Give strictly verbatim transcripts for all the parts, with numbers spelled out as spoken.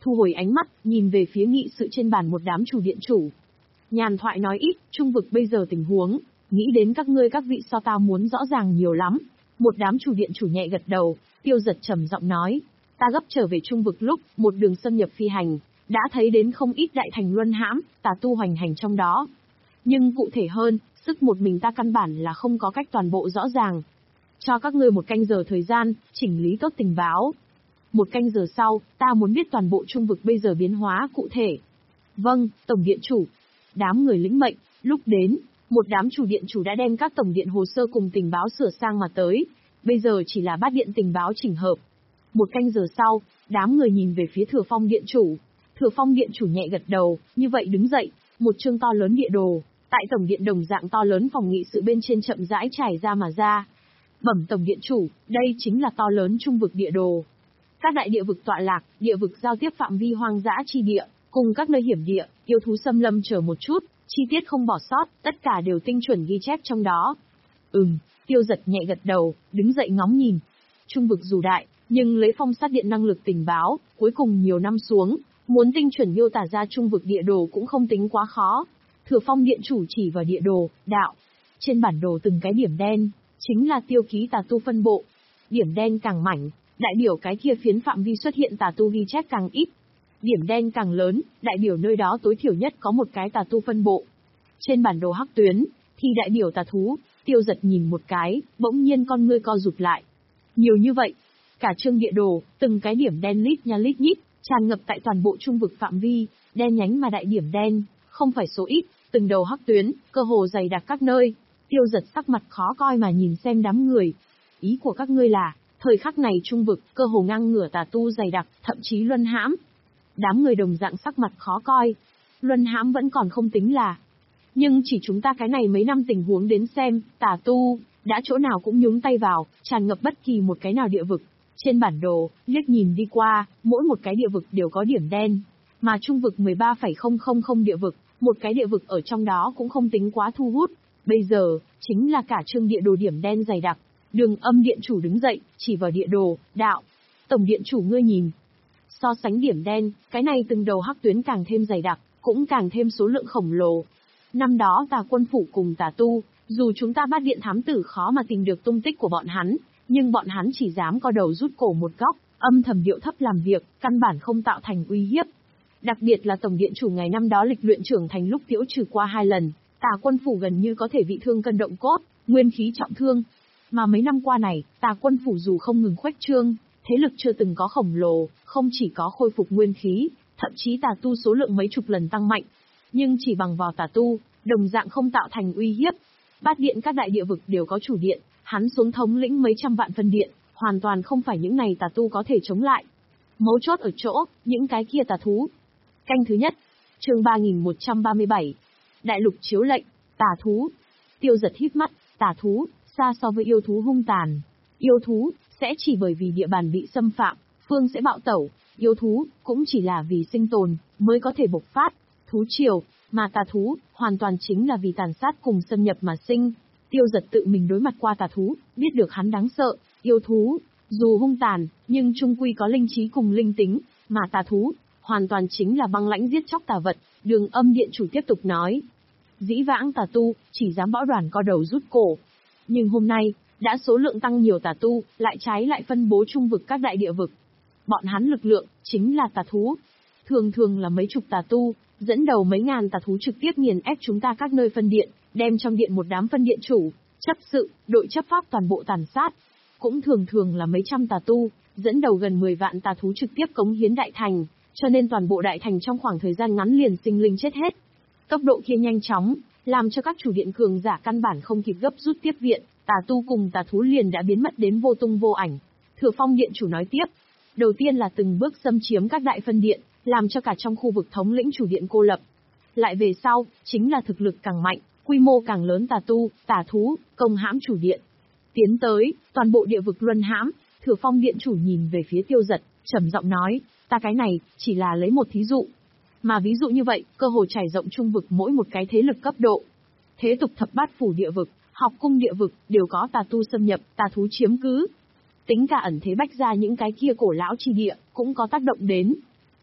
thu hồi ánh mắt, nhìn về phía nghị sự trên bàn một đám chủ điện chủ. Nhàn thoại nói ít, trung vực bây giờ tình huống, nghĩ đến các ngươi các vị so ta muốn rõ ràng nhiều lắm. Một đám chủ điện chủ nhẹ gật đầu, Tiêu Giật trầm giọng nói, ta gấp trở về trung vực lúc, một đường xâm nhập phi hành, đã thấy đến không ít đại thành luân hãm, tà tu hoành hành trong đó. Nhưng cụ thể hơn, sức một mình ta căn bản là không có cách toàn bộ rõ ràng. Cho các ngươi một canh giờ thời gian, chỉnh lý tốt tình báo. Một canh giờ sau, ta muốn biết toàn bộ trung vực bây giờ biến hóa cụ thể. Vâng, Tổng Điện Chủ. Đám người lĩnh mệnh, lúc đến, một đám chủ điện chủ đã đem các tổng điện hồ sơ cùng tình báo sửa sang mà tới. Bây giờ chỉ là bát điện tình báo chỉnh hợp. Một canh giờ sau, đám người nhìn về phía Thừa Phong Điện Chủ. Thừa Phong Điện Chủ nhẹ gật đầu, như vậy đứng dậy, một chương to lớn địa đồ, tại tổng điện đồng dạng to lớn phòng nghị sự bên trên chậm rãi trải ra mà ra. Bẩm Tổng Điện Chủ, đây chính là to lớn trung vực địa đồ. Các đại địa vực tọa lạc, địa vực giao tiếp phạm vi hoang dã chi địa, cùng các nơi hiểm địa, yêu thú xâm lâm chờ một chút, chi tiết không bỏ sót, tất cả đều tinh chuẩn ghi chép trong đó. Ừm, Tiêu Giật nhẹ gật đầu, đứng dậy ngóng nhìn. Trung vực dù đại, nhưng lấy phong sát điện năng lực tình báo, cuối cùng nhiều năm xuống, muốn tinh chuẩn miêu tả ra trung vực địa đồ cũng không tính quá khó. Thừa Phong Điện Chủ chỉ vào địa đồ, đạo. Trên bản đồ từng cái điểm đen, chính là tiêu ký tà tu phân bộ. Điểm đen càng mảnh, đại biểu cái kia phiến phạm vi xuất hiện tà tu ghi chép càng ít. Điểm đen càng lớn, đại biểu nơi đó tối thiểu nhất có một cái tà tu phân bộ. Trên bản đồ hắc tuyến, thì đại biểu tà thú. Tiêu Giật nhìn một cái, bỗng nhiên con ngươi co rụt lại. Nhiều như vậy, cả chương địa đồ, từng cái điểm đen lít nha lít nhít, tràn ngập tại toàn bộ trung vực phạm vi, đen nhánh mà đại điểm đen, không phải số ít, từng đầu hắc tuyến, cơ hồ dày đặc các nơi. Tiêu Giật sắc mặt khó coi mà nhìn xem đám người. Ý của các ngươi là, thời khắc này trung vực, cơ hồ ngang ngửa tà tu dày đặc, thậm chí luân hãm. Đám người đồng dạng sắc mặt khó coi. Luân hãm vẫn còn không tính là. Nhưng chỉ chúng ta cái này mấy năm tình huống đến xem, tà tu, đã chỗ nào cũng nhúng tay vào, tràn ngập bất kỳ một cái nào địa vực. Trên bản đồ, liếc nhìn đi qua, mỗi một cái địa vực đều có điểm đen. Mà trung vực mười ba phẩy không không không địa vực, một cái địa vực ở trong đó cũng không tính quá thu hút. Bây giờ, chính là cả chương địa đồ điểm đen dày đặc. Đường Âm Điện Chủ đứng dậy, chỉ vào địa đồ, đạo. Tổng Điện Chủ ngươi nhìn. So sánh điểm đen, cái này từng đầu hắc tuyến càng thêm dày đặc, cũng càng thêm số lượng khổng lồ. Năm đó tà quân phủ cùng tà tu, dù chúng ta bắt điện thám tử khó mà tìm được tung tích của bọn hắn, nhưng bọn hắn chỉ dám co đầu rút cổ một góc, âm thầm điệu thấp làm việc, căn bản không tạo thành uy hiếp. Đặc biệt là Tổng Điện Chủ ngày năm đó lịch luyện trưởng thành lúc tiễu trừ qua hai lần, tà quân phủ gần như có thể bị thương cân động cốt, nguyên khí trọng thương. Mà mấy năm qua này, tà quân phủ dù không ngừng khuếch trương, thế lực chưa từng có khổng lồ, không chỉ có khôi phục nguyên khí, thậm chí tà tu số lượng mấy chục lần tăng mạnh. Nhưng chỉ bằng vào tà tu, đồng dạng không tạo thành uy hiếp. Bát điện các đại địa vực đều có chủ điện, hắn xuống thống lĩnh mấy trăm vạn phân điện, hoàn toàn không phải những này tà tu có thể chống lại. Mấu chốt ở chỗ, những cái kia tà thú. Canh thứ nhất, chương ba nghìn một trăm ba mươi bảy. Đại lục chiếu lệnh, tà thú. Tiêu Giật hít mắt, tà thú, xa so với yêu thú hung tàn. Yêu thú, sẽ chỉ bởi vì địa bàn bị xâm phạm, phương sẽ bạo tẩu. Yêu thú, cũng chỉ là vì sinh tồn, mới có thể bộc phát. Thú triều, mà tà thú, hoàn toàn chính là vì tàn sát cùng xâm nhập mà sinh. Tiêu Giật tự mình đối mặt qua tà thú, biết được hắn đáng sợ. Yêu thú, dù hung tàn, nhưng chung quy có linh trí cùng linh tính, mà tà thú, hoàn toàn chính là băng lãnh giết chóc tà vật. Đường Âm Điện Chủ tiếp tục nói. Dĩ vãng tà tu, chỉ dám bão đoàn co đầu rút cổ. Nhưng hôm nay, đã số lượng tăng nhiều tà tu, lại trái lại phân bố trung vực các đại địa vực. Bọn hắn lực lượng, chính là tà thú. Thường thường là mấy chục tà tu, dẫn đầu mấy ngàn tà thú trực tiếp nghiền ép chúng ta các nơi phân điện, đem trong điện một đám phân điện chủ, chấp sự, đội chấp pháp toàn bộ tàn sát. Cũng thường thường là mấy trăm tà tu, dẫn đầu gần mười vạn tà thú trực tiếp cống hiến đại thành, cho nên toàn bộ đại thành trong khoảng thời gian ngắn liền sinh linh chết hết. Tốc độ kia nhanh chóng, làm cho các chủ điện cường giả căn bản không kịp gấp rút tiếp viện, tà tu cùng tà thú liền đã biến mất đến vô tung vô ảnh. Thừa Phong Điện Chủ nói tiếp, đầu tiên là từng bước xâm chiếm các đại phân điện, làm cho cả trong khu vực thống lĩnh chủ điện cô lập. Lại về sau, chính là thực lực càng mạnh, quy mô càng lớn tà tu, tà thú, công hãm chủ điện. Tiến tới, toàn bộ địa vực luân hãm. Thừa Phong Điện Chủ nhìn về phía Tiêu Giật, trầm giọng nói, ta cái này, chỉ là lấy một thí dụ. Mà ví dụ như vậy, cơ hồ trải rộng trung vực mỗi một cái thế lực cấp độ. Thế tục thập bát phủ địa vực, học cung địa vực, đều có tà tu xâm nhập, tà thú chiếm cứ. Tính cả ẩn thế bách ra những cái kia cổ lão chi địa, cũng có tác động đến.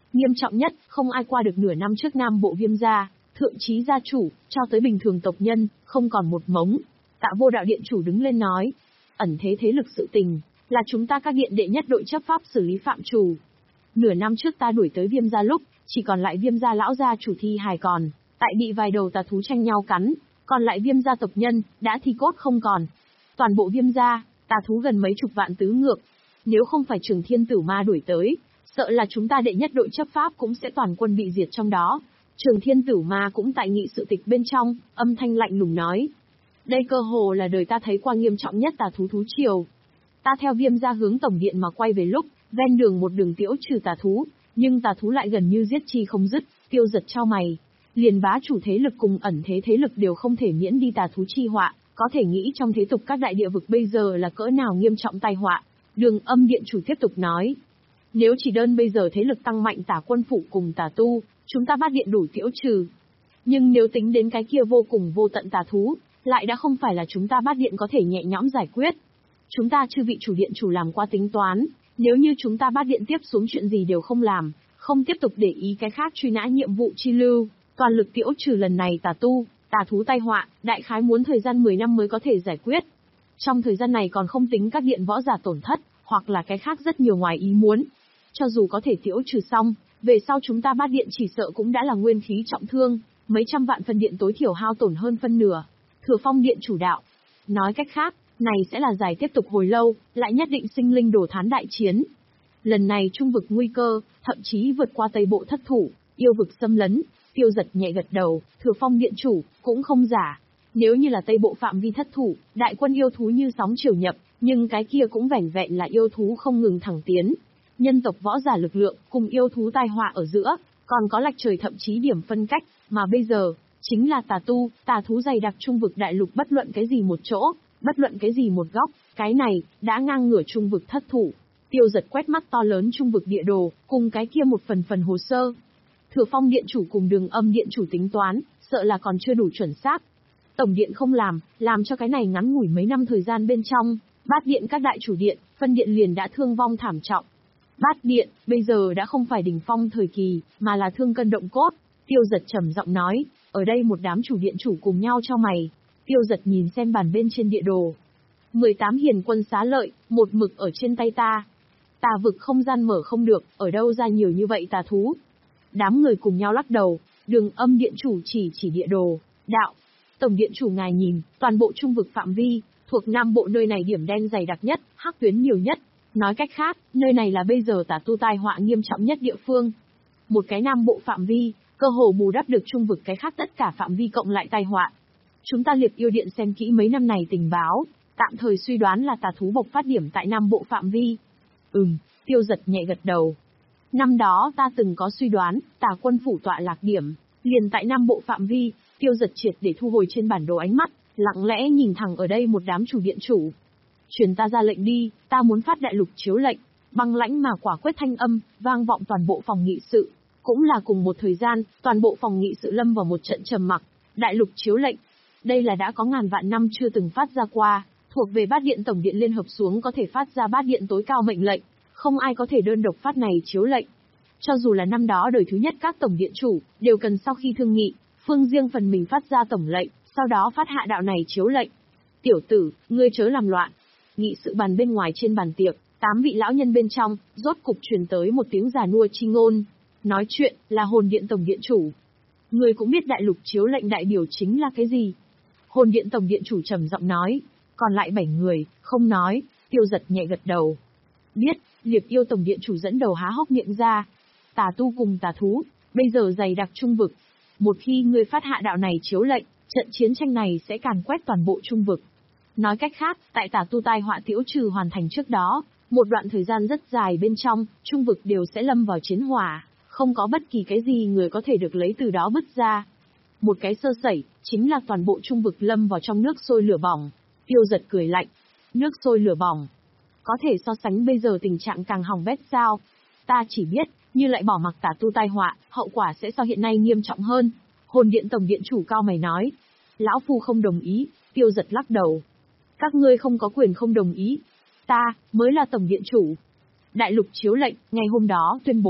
Nghiêm trọng nhất, không ai qua được nửa năm trước Nam Bộ Viêm gia, thượng chí gia chủ, cho tới bình thường tộc nhân, không còn một mống. Tạ Vô Đạo điện chủ đứng lên nói, ẩn thế thế lực sự tình, là chúng ta các điện đệ nhất đội chấp pháp xử lý phạm trù. Nửa năm trước ta đuổi tới Viêm gia lúc, chỉ còn lại Viêm gia lão gia chủ thi hài còn, tại bị vài đầu tà thú tranh nhau cắn, còn lại Viêm gia tộc nhân, đã thi cốt không còn. Toàn bộ Viêm gia, tà thú gần mấy chục vạn tứ ngược. Nếu không phải Trường Thiên Tử Ma đuổi tới, sợ là chúng ta đệ nhất đội chấp pháp cũng sẽ toàn quân bị diệt trong đó. Trường Thiên Tử Ma cũng tại nghị sự tịch bên trong, âm thanh lạnh lùng nói. Đây cơ hồ là đời ta thấy qua nghiêm trọng nhất tà thú thú triều. Ta theo Viêm gia hướng tổng điện mà quay về lúc, ven đường một đường tiễu trừ tà thú, nhưng tà thú lại gần như giết chi không dứt, Tiêu Giật chau mày. Liền bá chủ thế lực cùng ẩn thế thế lực đều không thể miễn đi tà thú chi họa, có thể nghĩ trong thế tục các đại địa vực bây giờ là cỡ nào nghiêm trọng tai họa. Đường Âm điện chủ tiếp tục nói. Nếu chỉ đơn bây giờ thế lực tăng mạnh tà quân phụ cùng tà tu, chúng ta bát điện đủ tiễu trừ. Nhưng nếu tính đến cái kia vô cùng vô tận tà thú, lại đã không phải là chúng ta bát điện có thể nhẹ nhõm giải quyết. Chúng ta chư vị chủ điện chủ làm qua tính toán, nếu như chúng ta bát điện tiếp xuống chuyện gì đều không làm, không tiếp tục để ý cái khác truy nã nhiệm vụ chi lưu, toàn lực tiễu trừ lần này tà tu, tà thú tai họa, đại khái muốn thời gian mười năm mới có thể giải quyết. Trong thời gian này còn không tính các điện võ giả tổn thất, hoặc là cái khác rất nhiều ngoài ý muốn. Cho dù có thể tiễu trừ xong, về sau chúng ta bát điện chỉ sợ cũng đã là nguyên khí trọng thương, mấy trăm vạn phân điện tối thiểu hao tổn hơn phân nửa. Thừa Phong điện chủ đạo. Nói cách khác, này sẽ là giải tiếp tục hồi lâu, lại nhất định sinh linh đổ thán đại chiến. Lần này trung vực nguy cơ, thậm chí vượt qua Tây Bộ thất thủ, yêu vực xâm lấn. Tiêu Giật nhẹ gật đầu, Thừa Phong điện chủ, cũng không giả. Nếu như là Tây Bộ phạm vi thất thủ, đại quân yêu thú như sóng chiều nhập, nhưng cái kia cũng vẻn vẹn là yêu thú không ngừng thẳng tiến. Nhân tộc võ giả lực lượng, cùng yêu thú tai họa ở giữa, còn có lệch trời thậm chí điểm phân cách, mà bây giờ, chính là tà tu, tà thú dày đặc trung vực đại lục bất luận cái gì một chỗ, bất luận cái gì một góc, cái này, đã ngang ngửa trung vực thất thủ. Tiêu Giật quét mắt to lớn trung vực địa đồ, cùng cái kia một phần phần hồ sơ. Thừa Phong điện chủ cùng Đường Âm điện chủ tính toán, sợ là còn chưa đủ chuẩn xác. Tổng điện không làm, làm cho cái này ngắn ngủi mấy năm thời gian bên trong, bát điện các đại chủ điện, phân điện liền đã thương vong thảm trọng. Bát điện, bây giờ đã không phải đỉnh phong thời kỳ, mà là thương cân động cốt. Tiêu Giật trầm giọng nói, ở đây một đám chủ điện chủ cùng nhau cho mày. Tiêu Giật nhìn xem bàn bên trên địa đồ. mười tám hiền quân xá lợi, một mực ở trên tay ta. Tà vực không gian mở không được, ở đâu ra nhiều như vậy tà thú. Đám người cùng nhau lắc đầu, Đường Âm điện chủ chỉ chỉ địa đồ, đạo. Tổng điện chủ ngài nhìn, toàn bộ trung vực phạm vi, thuộc Nam Bộ nơi này điểm đen dày đặc nhất, hắc tuyến nhiều nhất. Nói cách khác, nơi này là bây giờ tà tu tai họa nghiêm trọng nhất địa phương. Một cái Nam Bộ phạm vi, cơ hồ bù đắp được trung vực cái khác tất cả phạm vi cộng lại tai họa. Chúng ta Liệp Yêu Điện xem kỹ mấy năm này tình báo, tạm thời suy đoán là tà thú bộc phát điểm tại Nam Bộ phạm vi. Ừm, Tiêu Giật nhẹ gật đầu. Năm đó ta từng có suy đoán, tà quân phủ tọa lạc điểm, liền tại Nam Bộ phạm vi. Tiêu Giật triệt để thu hồi trên bản đồ ánh mắt, lặng lẽ nhìn thẳng ở đây một đám chủ điện chủ. Truyền ta ra lệnh đi, ta muốn phát đại lục chiếu lệnh. Băng lãnh mà quả quyết thanh âm, vang vọng toàn bộ phòng nghị sự. Cũng là cùng một thời gian, toàn bộ phòng nghị sự lâm vào một trận trầm mặc. Đại lục chiếu lệnh. Đây là đã có ngàn vạn năm chưa từng phát ra qua, thuộc về bát điện tổng điện liên hợp xuống có thể phát ra bát điện tối cao mệnh lệnh. Không ai có thể đơn độc phát này chiếu lệnh. Cho dù là năm đó đời thứ nhất các tổng điện chủ, đều cần sau khi thương nghị, phương riêng phần mình phát ra tổng lệnh, sau đó phát hạ đạo này chiếu lệnh. Tiểu tử, ngươi chớ làm loạn. Nghị sự bàn bên ngoài trên bàn tiệc, tám vị lão nhân bên trong, rốt cục truyền tới một tiếng già nua chi ngôn. Nói chuyện, là hồn điện tổng điện chủ. Ngươi cũng biết đại lục chiếu lệnh đại biểu chính là cái gì? Hồn điện tổng điện chủ trầm giọng nói. Còn lại bảy người, không nói. Tiêu Giật nhẹ gật đầu. Biết, Liệp Yêu tổng điện chủ dẫn đầu há hốc miệng ra. Tà tu cùng tà thú, bây giờ dày đặc trung vực. Một khi ngươi phát hạ đạo này chiếu lệnh, trận chiến tranh này sẽ càn quét toàn bộ trung vực. Nói cách khác, tại tà tu tai họa tiễu trừ hoàn thành trước đó, một đoạn thời gian rất dài bên trong, trung vực đều sẽ lâm vào chiến hỏa, không có bất kỳ cái gì người có thể được lấy từ đó bứt ra. Một cái sơ sẩy, chính là toàn bộ trung vực lâm vào trong nước sôi lửa bỏng. Tiêu Giật cười lạnh. Nước sôi lửa bỏng. Có thể so sánh bây giờ tình trạng càng hỏng bét sao? Ta chỉ biết, như lại bỏ mặc tà tu tai họa, hậu quả sẽ so hiện nay nghiêm trọng hơn. Hồn điện tổng điện chủ cao mày nói. Lão phu không đồng ý. Tiêu Giật lắc đầu. Các ngươi không có quyền không đồng ý. Ta, mới là tổng điện chủ. Đại lục chiếu lệnh, ngày hôm đó tuyên bố,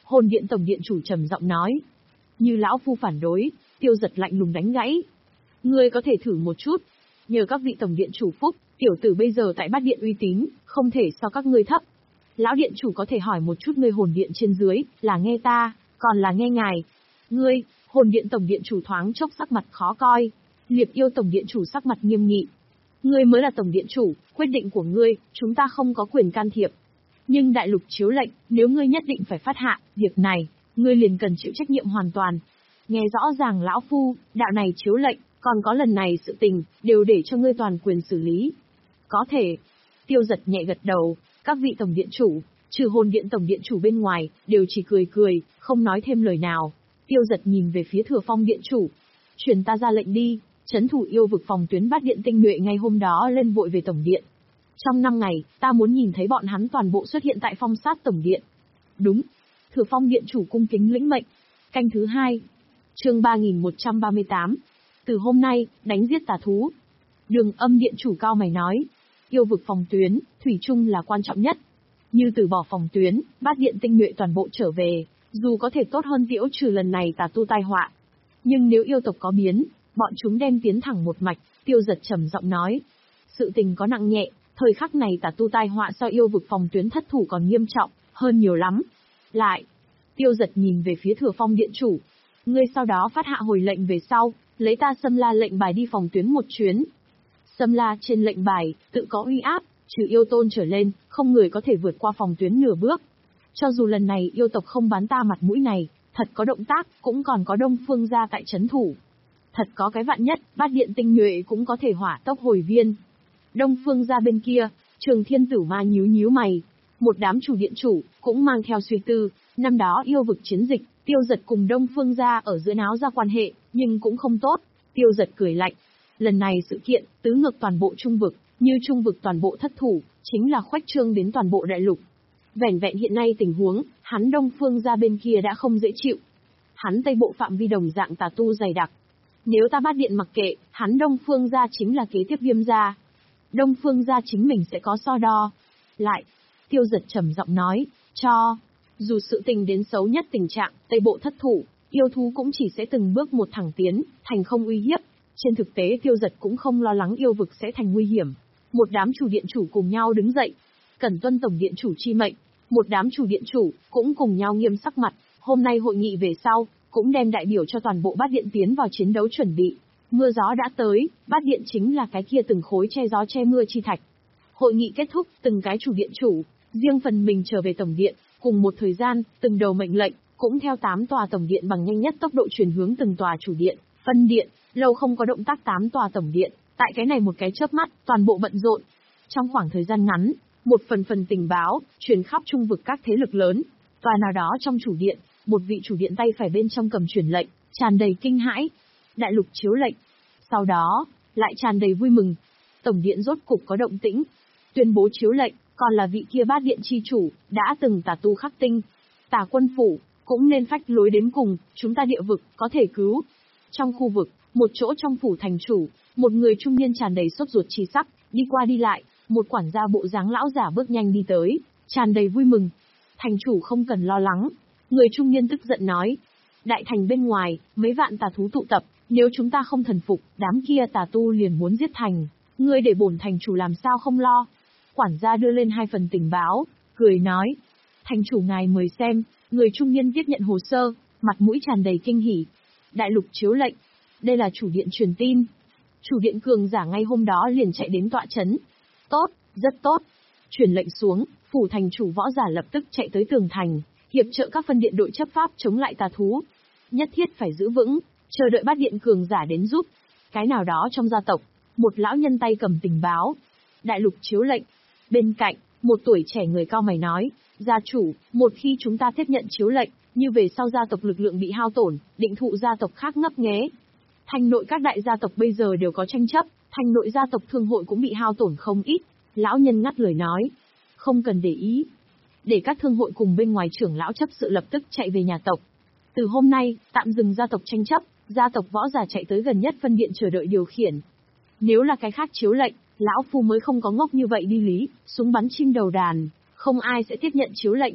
Hồn điện tổng điện chủ trầm giọng nói. Như lão phu phản đối, Tiêu Giật lạnh lùng đánh gãy. Ngươi có thể thử một chút. Nhờ các vị tổng điện chủ phúc, tiểu tử bây giờ tại bát điện uy tín, không thể so các ngươi thấp. Lão điện chủ có thể hỏi một chút ngươi hồn điện trên dưới, là nghe ta, còn là nghe ngài. Ngươi, hồn điện tổng điện chủ thoáng chốc sắc mặt khó coi. Liệp yêu tổng điện chủ sắc mặt nghiêm nghị. Ngươi mới là tổng điện chủ, quyết định của ngươi, chúng ta không có quyền can thiệp. Nhưng đại lục chiếu lệnh, nếu ngươi nhất định phải phát hạ, việc này, ngươi liền cần chịu trách nhiệm hoàn toàn. Nghe rõ ràng lão phu, đạo này chiếu lệnh, còn có lần này sự tình, đều để cho ngươi toàn quyền xử lý. Có thể. Tiêu Giật nhẹ gật đầu, các vị tổng điện chủ, trừ hồn điện tổng điện chủ bên ngoài, đều chỉ cười cười, không nói thêm lời nào. Tiêu Giật nhìn về phía Thừa Phong điện chủ. Truyền ta ra lệnh đi, trấn thủ yêu vực phòng tuyến bát điện tinh nhuệ ngay hôm đó lên vội về tổng điện. Trong năm ngày, ta muốn nhìn thấy bọn hắn toàn bộ xuất hiện tại phong sát tổng điện. Đúng. Thừa Phong điện chủ cung kính lĩnh mệnh. Canh thứ hai. Chương ba nghìn một trăm ba mươi tám. Từ hôm nay, đánh giết tà thú. Đường Âm điện chủ cao mày nói. Yêu vực phòng tuyến, thủy chung là quan trọng nhất. Như từ bỏ phòng tuyến, bát điện tinh nhuệ toàn bộ trở về, dù có thể tốt hơn tiễu trừ lần này tà tu tai họa. Nhưng nếu yêu tộc có biến, bọn chúng đem tiến thẳng một mạch, Tiêu Giật trầm giọng nói. Sự tình có nặng nhẹ, thời khắc này tà tu tai họa so yêu vực phòng tuyến thất thủ còn nghiêm trọng, hơn nhiều lắm. Lại, Tiêu Giật nhìn về phía Thừa Phong điện chủ. Ngươi sau đó phát hạ hồi lệnh về sau, lấy ta Sâm La lệnh bài đi phòng tuyến một chuyến. Sâm La trên lệnh bài, tự có uy áp, trừ yêu tôn trở lên, không người có thể vượt qua phòng tuyến nửa bước. Cho dù lần này yêu tộc không bán ta mặt mũi này, thật có động tác, cũng còn có Đông Phương gia tại trấn thủ. Thật có cái vạn nhất, bát điện tinh nhuệ cũng có thể hỏa tốc hồi viên. Đông Phương gia bên kia, Trường Thiên Tử Ma nhíu nhíu mày. Một đám chủ điện chủ, cũng mang theo suy tư, năm đó yêu vực chiến dịch, Tiêu Giật cùng Đông Phương gia ở giữa náo ra quan hệ, nhưng cũng không tốt. Tiêu Giật cười lạnh. Lần này sự kiện, tứ ngược toàn bộ trung vực, như trung vực toàn bộ thất thủ, chính là khoách trương đến toàn bộ đại lục. Vẻn vẹn hiện nay tình huống, hắn Đông Phương gia bên kia đã không dễ chịu. Hắn Tây bộ phạm vi đồng dạng tà tu dày đặc. Nếu ta bát điện mặc kệ, hắn Đông Phương gia chính là kế tiếp Viêm gia. Đông Phương gia chính mình sẽ có so đo. Lại, Tiêu Giật trầm giọng nói, cho, dù sự tình đến xấu nhất tình trạng, Tây bộ thất thủ, yêu thú cũng chỉ sẽ từng bước một thẳng tiến, thành không uy hiếp. Trên thực tế Tiêu Giật cũng không lo lắng yêu vực sẽ thành nguy hiểm. Một đám chủ điện chủ cùng nhau đứng dậy, cẩn tuân tổng điện chủ chi mệnh. Một đám chủ điện chủ cũng cùng nhau nghiêm sắc mặt. Hôm nay hội nghị về sau, cũng đem đại biểu cho toàn bộ bát điện tiến vào chiến đấu chuẩn bị. Mưa gió đã tới, bát điện chính là cái kia từng khối che gió che mưa chi thạch. Hội nghị kết thúc, từng cái chủ điện chủ, riêng phần mình trở về tổng điện, cùng một thời gian, từng đầu mệnh lệnh, cũng theo tám tòa tổng điện bằng nhanh nhất tốc độ truyền hướng từng tòa chủ điện, phân điện, lâu không có động tác tám tòa tổng điện, tại cái này một cái chớp mắt, toàn bộ bận rộn. Trong khoảng thời gian ngắn, một phần phần tình báo, truyền khắp trung vực các thế lực lớn, tòa nào đó trong chủ điện, một vị chủ điện tay phải bên trong cầm truyền lệnh, tràn đầy kinh hãi. Đại lục chiếu lệnh. Sau đó, lại tràn đầy vui mừng. Tổng điện rốt cục có động tĩnh. Tuyên bố chiếu lệnh, còn là vị kia bát điện chi chủ, đã từng tà tu khắc tinh. Tà quân phủ, cũng nên phách lối đến cùng, chúng ta địa vực, có thể cứu. Trong khu vực, một chỗ trong phủ thành chủ, một người trung niên tràn đầy sốt ruột chi sắc, đi qua đi lại, một quản gia bộ dáng lão giả bước nhanh đi tới, tràn đầy vui mừng. Thành chủ không cần lo lắng. Người trung niên tức giận nói. Đại thành bên ngoài, mấy vạn tà thú tụ tập, nếu chúng ta không thần phục, đám kia tà tu liền muốn giết thành. Ngươi để bổn thành chủ làm sao không lo. Quản gia đưa lên hai phần tình báo, cười nói. Thành chủ ngài mời xem. Người trung niên tiếp nhận hồ sơ, mặt mũi tràn đầy kinh hỉ. Đại lục chiếu lệnh. Đây là chủ điện truyền tin. Chủ điện cường giả ngay hôm đó liền chạy đến tọa chấn. Tốt, rất tốt. Truyền lệnh xuống, phủ thành chủ võ giả lập tức chạy tới tường thành, hiệp trợ các phân điện đội chấp pháp chống lại tà thú. Nhất thiết phải giữ vững, chờ đợi bát điện cường giả đến giúp. Cái nào đó trong gia tộc, một lão nhân tay cầm tình báo. Đại lục chiếu lệnh. Bên cạnh, một tuổi trẻ người cao mày nói, gia chủ, một khi chúng ta tiếp nhận chiếu lệnh, như về sau gia tộc lực lượng bị hao tổn, định thụ gia tộc khác ngấp nghé. Thành nội các đại gia tộc bây giờ đều có tranh chấp, thành nội gia tộc thương hội cũng bị hao tổn không ít. Lão nhân ngắt lời nói, không cần để ý. Để các thương hội cùng bên ngoài trưởng lão chấp sự lập tức chạy về nhà tộc. Từ hôm nay, tạm dừng gia tộc tranh chấp, gia tộc võ giả chạy tới gần nhất phân điện chờ đợi điều khiển. Nếu là cái khác chiếu lệnh, lão phu mới không có ngốc như vậy đi lý, súng bắn chim đầu đàn, không ai sẽ tiếp nhận chiếu lệnh.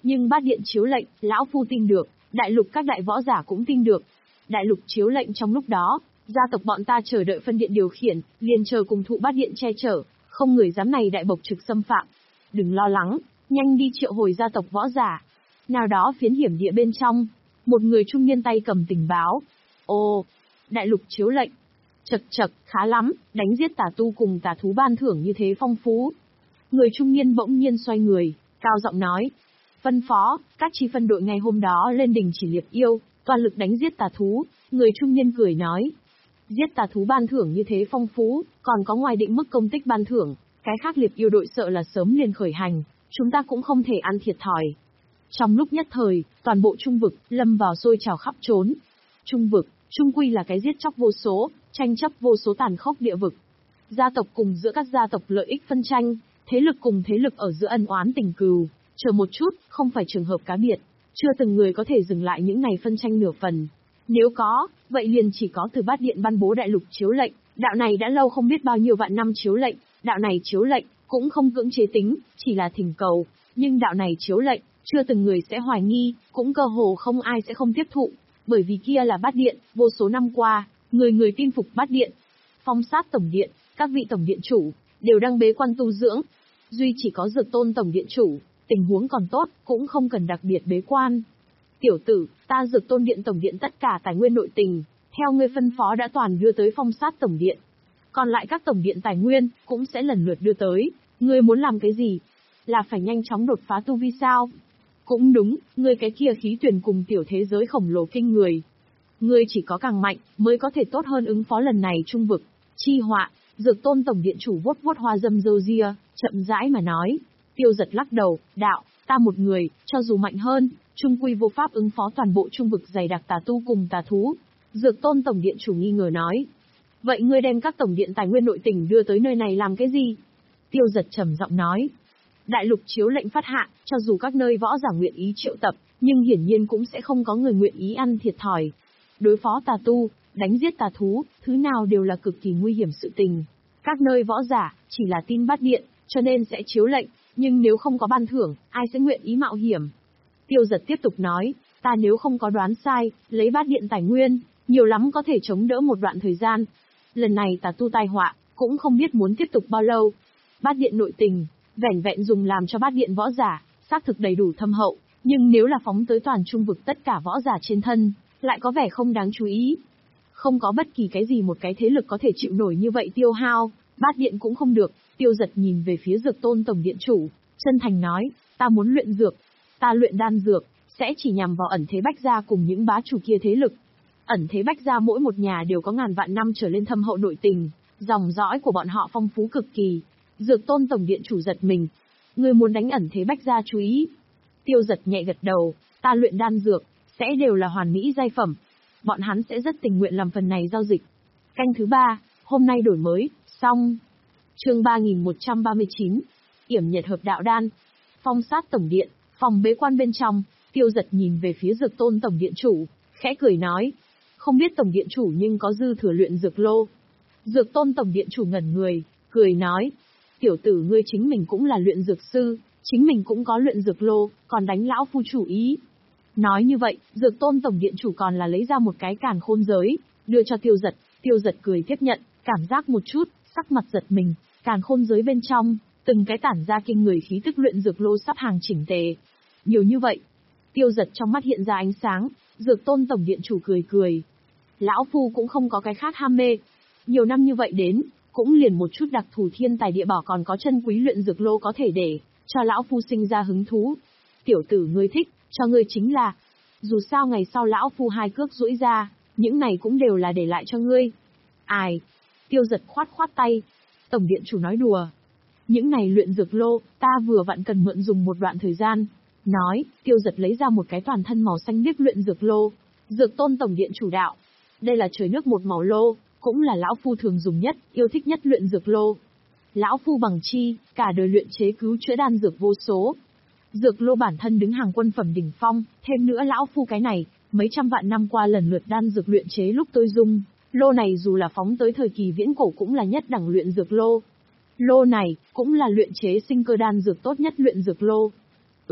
Nhưng bát điện chiếu lệnh, lão phu tin được, đại lục các đại võ giả cũng tin được. Đại lục chiếu lệnh trong lúc đó, gia tộc bọn ta chờ đợi phân điện điều khiển, liền chờ cùng thụ bát điện che chở, không người dám này đại bộc trực xâm phạm. Đừng lo lắng, nhanh đi triệu hồi gia tộc võ giả. Nào đó phiến hiểm địa bên trong, một người trung niên tay cầm tình báo. Ồ, đại lục chiếu lệnh. Chật chật, khá lắm, đánh giết tà tu cùng tà thú ban thưởng như thế phong phú. Người trung niên bỗng nhiên xoay người, cao giọng nói. Phân phó, các chi phân đội ngày hôm đó lên đình chỉ liệp yêu, toàn lực đánh giết tà thú. Người trung niên cười nói. Giết tà thú ban thưởng như thế phong phú, còn có ngoài định mức công tích ban thưởng, cái khác liệp yêu đội sợ là sớm liền khởi hành, chúng ta cũng không thể ăn thiệt thòi. Trong lúc nhất thời, toàn bộ trung vực lâm vào sôi trào khắp trốn. Trung vực, trung quy là cái giết chóc vô số, tranh chấp vô số tàn khốc địa vực. Gia tộc cùng giữa các gia tộc lợi ích phân tranh, thế lực cùng thế lực ở giữa ân oán tình cừu. Chờ một chút, không phải trường hợp cá biệt, chưa từng người có thể dừng lại những ngày phân tranh nửa phần. Nếu có, vậy liền chỉ có từ bát điện ban bố đại lục chiếu lệnh, đạo này đã lâu không biết bao nhiêu vạn năm chiếu lệnh, đạo này chiếu lệnh, cũng không cưỡng chế tính, chỉ là thỉnh cầu, nhưng đạo này chiếu lệnh, chưa từng người sẽ hoài nghi, cũng cơ hồ không ai sẽ không tiếp thụ, bởi vì kia là bát điện, vô số năm qua, người người tin phục bát điện. Phong sát tổng điện, các vị tổng điện chủ, đều đang bế quan tu dưỡng, duy chỉ có Dược Tôn tổng điện chủ, tình huống còn tốt, cũng không cần đặc biệt bế quan. Tiểu tử, ta Dược Tôn điện tổng điện tất cả tài nguyên nội tình, theo ngươi phân phó đã toàn đưa tới phong sát tổng điện. Còn lại các tổng điện tài nguyên, cũng sẽ lần lượt đưa tới. Ngươi muốn làm cái gì? Là phải nhanh chóng đột phá tu vi sao? Cũng đúng, ngươi cái kia khí tuyển cùng tiểu thế giới khổng lồ kinh người. Ngươi chỉ có càng mạnh, mới có thể tốt hơn ứng phó lần này trung vực. Chi họa, Dược Tôn tổng điện chủ vuốt vuốt hoa dâm râu ria, chậm rãi mà nói. Tiêu Giật lắc đầu, đạo, ta một người, cho dù mạnh hơn, trung quy vô pháp ứng phó toàn bộ trung vực dày đặc tà tu cùng tà thú. Dược Tôn tổng điện chủ nghi ngờ nói. Vậy ngươi đem các tổng điện tài nguyên nội tình đưa tới nơi này làm cái gì? Tiêu Giật trầm giọng nói. Đại lục chiếu lệnh phát hạ, cho dù các nơi võ giả nguyện ý triệu tập, nhưng hiển nhiên cũng sẽ không có người nguyện ý ăn thiệt thòi. Đối phó tà tu, đánh giết tà thú, thứ nào đều là cực kỳ nguy hiểm sự tình. Các nơi võ giả, chỉ là tin bát điện, cho nên sẽ chiếu lệnh, nhưng nếu không có ban thưởng, ai sẽ nguyện ý mạo hiểm? Tiêu Giật tiếp tục nói, ta nếu không có đoán sai, lấy bát điện tài nguyên, nhiều lắm có thể chống đỡ một đoạn thời gian. Lần này tà tu tai họa, cũng không biết muốn tiếp tục bao lâu. Bát điện nội tình, vẻn vẹn dùng làm cho bát điện võ giả, xác thực đầy đủ thâm hậu, nhưng nếu là phóng tới toàn trung vực tất cả võ giả trên thân, lại có vẻ không đáng chú ý. Không có bất kỳ cái gì một cái thế lực có thể chịu nổi như vậy tiêu hao, bát điện cũng không được. Tiêu Giật nhìn về phía Dược Tôn tổng điện chủ, chân thành nói, ta muốn luyện dược, ta luyện đan dược, sẽ chỉ nhằm vào ẩn thế bách gia cùng những bá chủ kia thế lực. Ẩn thế bách gia mỗi một nhà đều có ngàn vạn năm trở lên thâm hậu nội tình, dòng dõi của bọn họ phong phú cực kỳ. Dược Tôn tổng điện chủ giật mình, ngươi muốn đánh ẩn thế bách gia chú ý? Tiêu Giật nhẹ gật đầu, ta luyện đan dược, sẽ đều là hoàn mỹ giai phẩm. Bọn hắn sẽ rất tình nguyện làm phần này giao dịch. Canh thứ ba, hôm nay đổi mới, xong. Chương ba nghìn một trăm ba mươi chín, Yểm Nhật hợp đạo đan. Phong sát tổng điện, phòng bế quan bên trong, Tiêu Giật nhìn về phía Dược Tôn tổng điện chủ, khẽ cười nói, không biết tổng điện chủ nhưng có dư thừa luyện dược lô. Dược Tôn tổng điện chủ ngẩn người, cười nói, tiểu tử ngươi chính mình cũng là luyện dược sư, chính mình cũng có luyện dược lô, còn đánh lão phu chủ ý. Nói như vậy, Dược Tôn tổng điện chủ còn là lấy ra một cái càn khôn giới, đưa cho Tiêu Giật. Tiêu Giật cười tiếp nhận, cảm giác một chút, sắc mặt giật mình, càn khôn giới bên trong, từng cái tản ra kinh người khí tức luyện dược lô sắp hàng chỉnh tề. Nhiều như vậy. Tiêu Giật trong mắt hiện ra ánh sáng, Dược Tôn tổng điện chủ cười cười. Lão phu cũng không có cái khác ham mê. Nhiều năm như vậy đến, cũng liền một chút đặc thù thiên tài địa bảo còn có chân quý luyện dược lô có thể để cho lão phu sinh ra hứng thú. Tiểu tử ngươi thích, cho ngươi chính là, dù sao ngày sau lão phu hai cước duỗi ra, những này cũng đều là để lại cho ngươi. Ai? Tiêu Giật khoát khoát tay. Tổng điện chủ nói đùa. Những này luyện dược lô, ta vừa vặn cần mượn dùng một đoạn thời gian. Nói, Tiêu Giật lấy ra một cái toàn thân màu xanh biếc luyện dược lô. Dược Tôn tổng điện chủ đạo. Đây là trời nước một màu lô, cũng là lão phu thường dùng nhất, yêu thích nhất luyện dược lô. Lão phu bằng chi, cả đời luyện chế cứu chữa đan dược vô số. Dược lô bản thân đứng hàng quân phẩm đỉnh phong, thêm nữa lão phu cái này, mấy trăm vạn năm qua lần lượt đan dược luyện chế lúc tôi dung. Lô này dù là phóng tới thời kỳ viễn cổ cũng là nhất đẳng luyện dược lô. Lô này, cũng là luyện chế sinh cơ đan dược tốt nhất luyện dược lô. Ừm,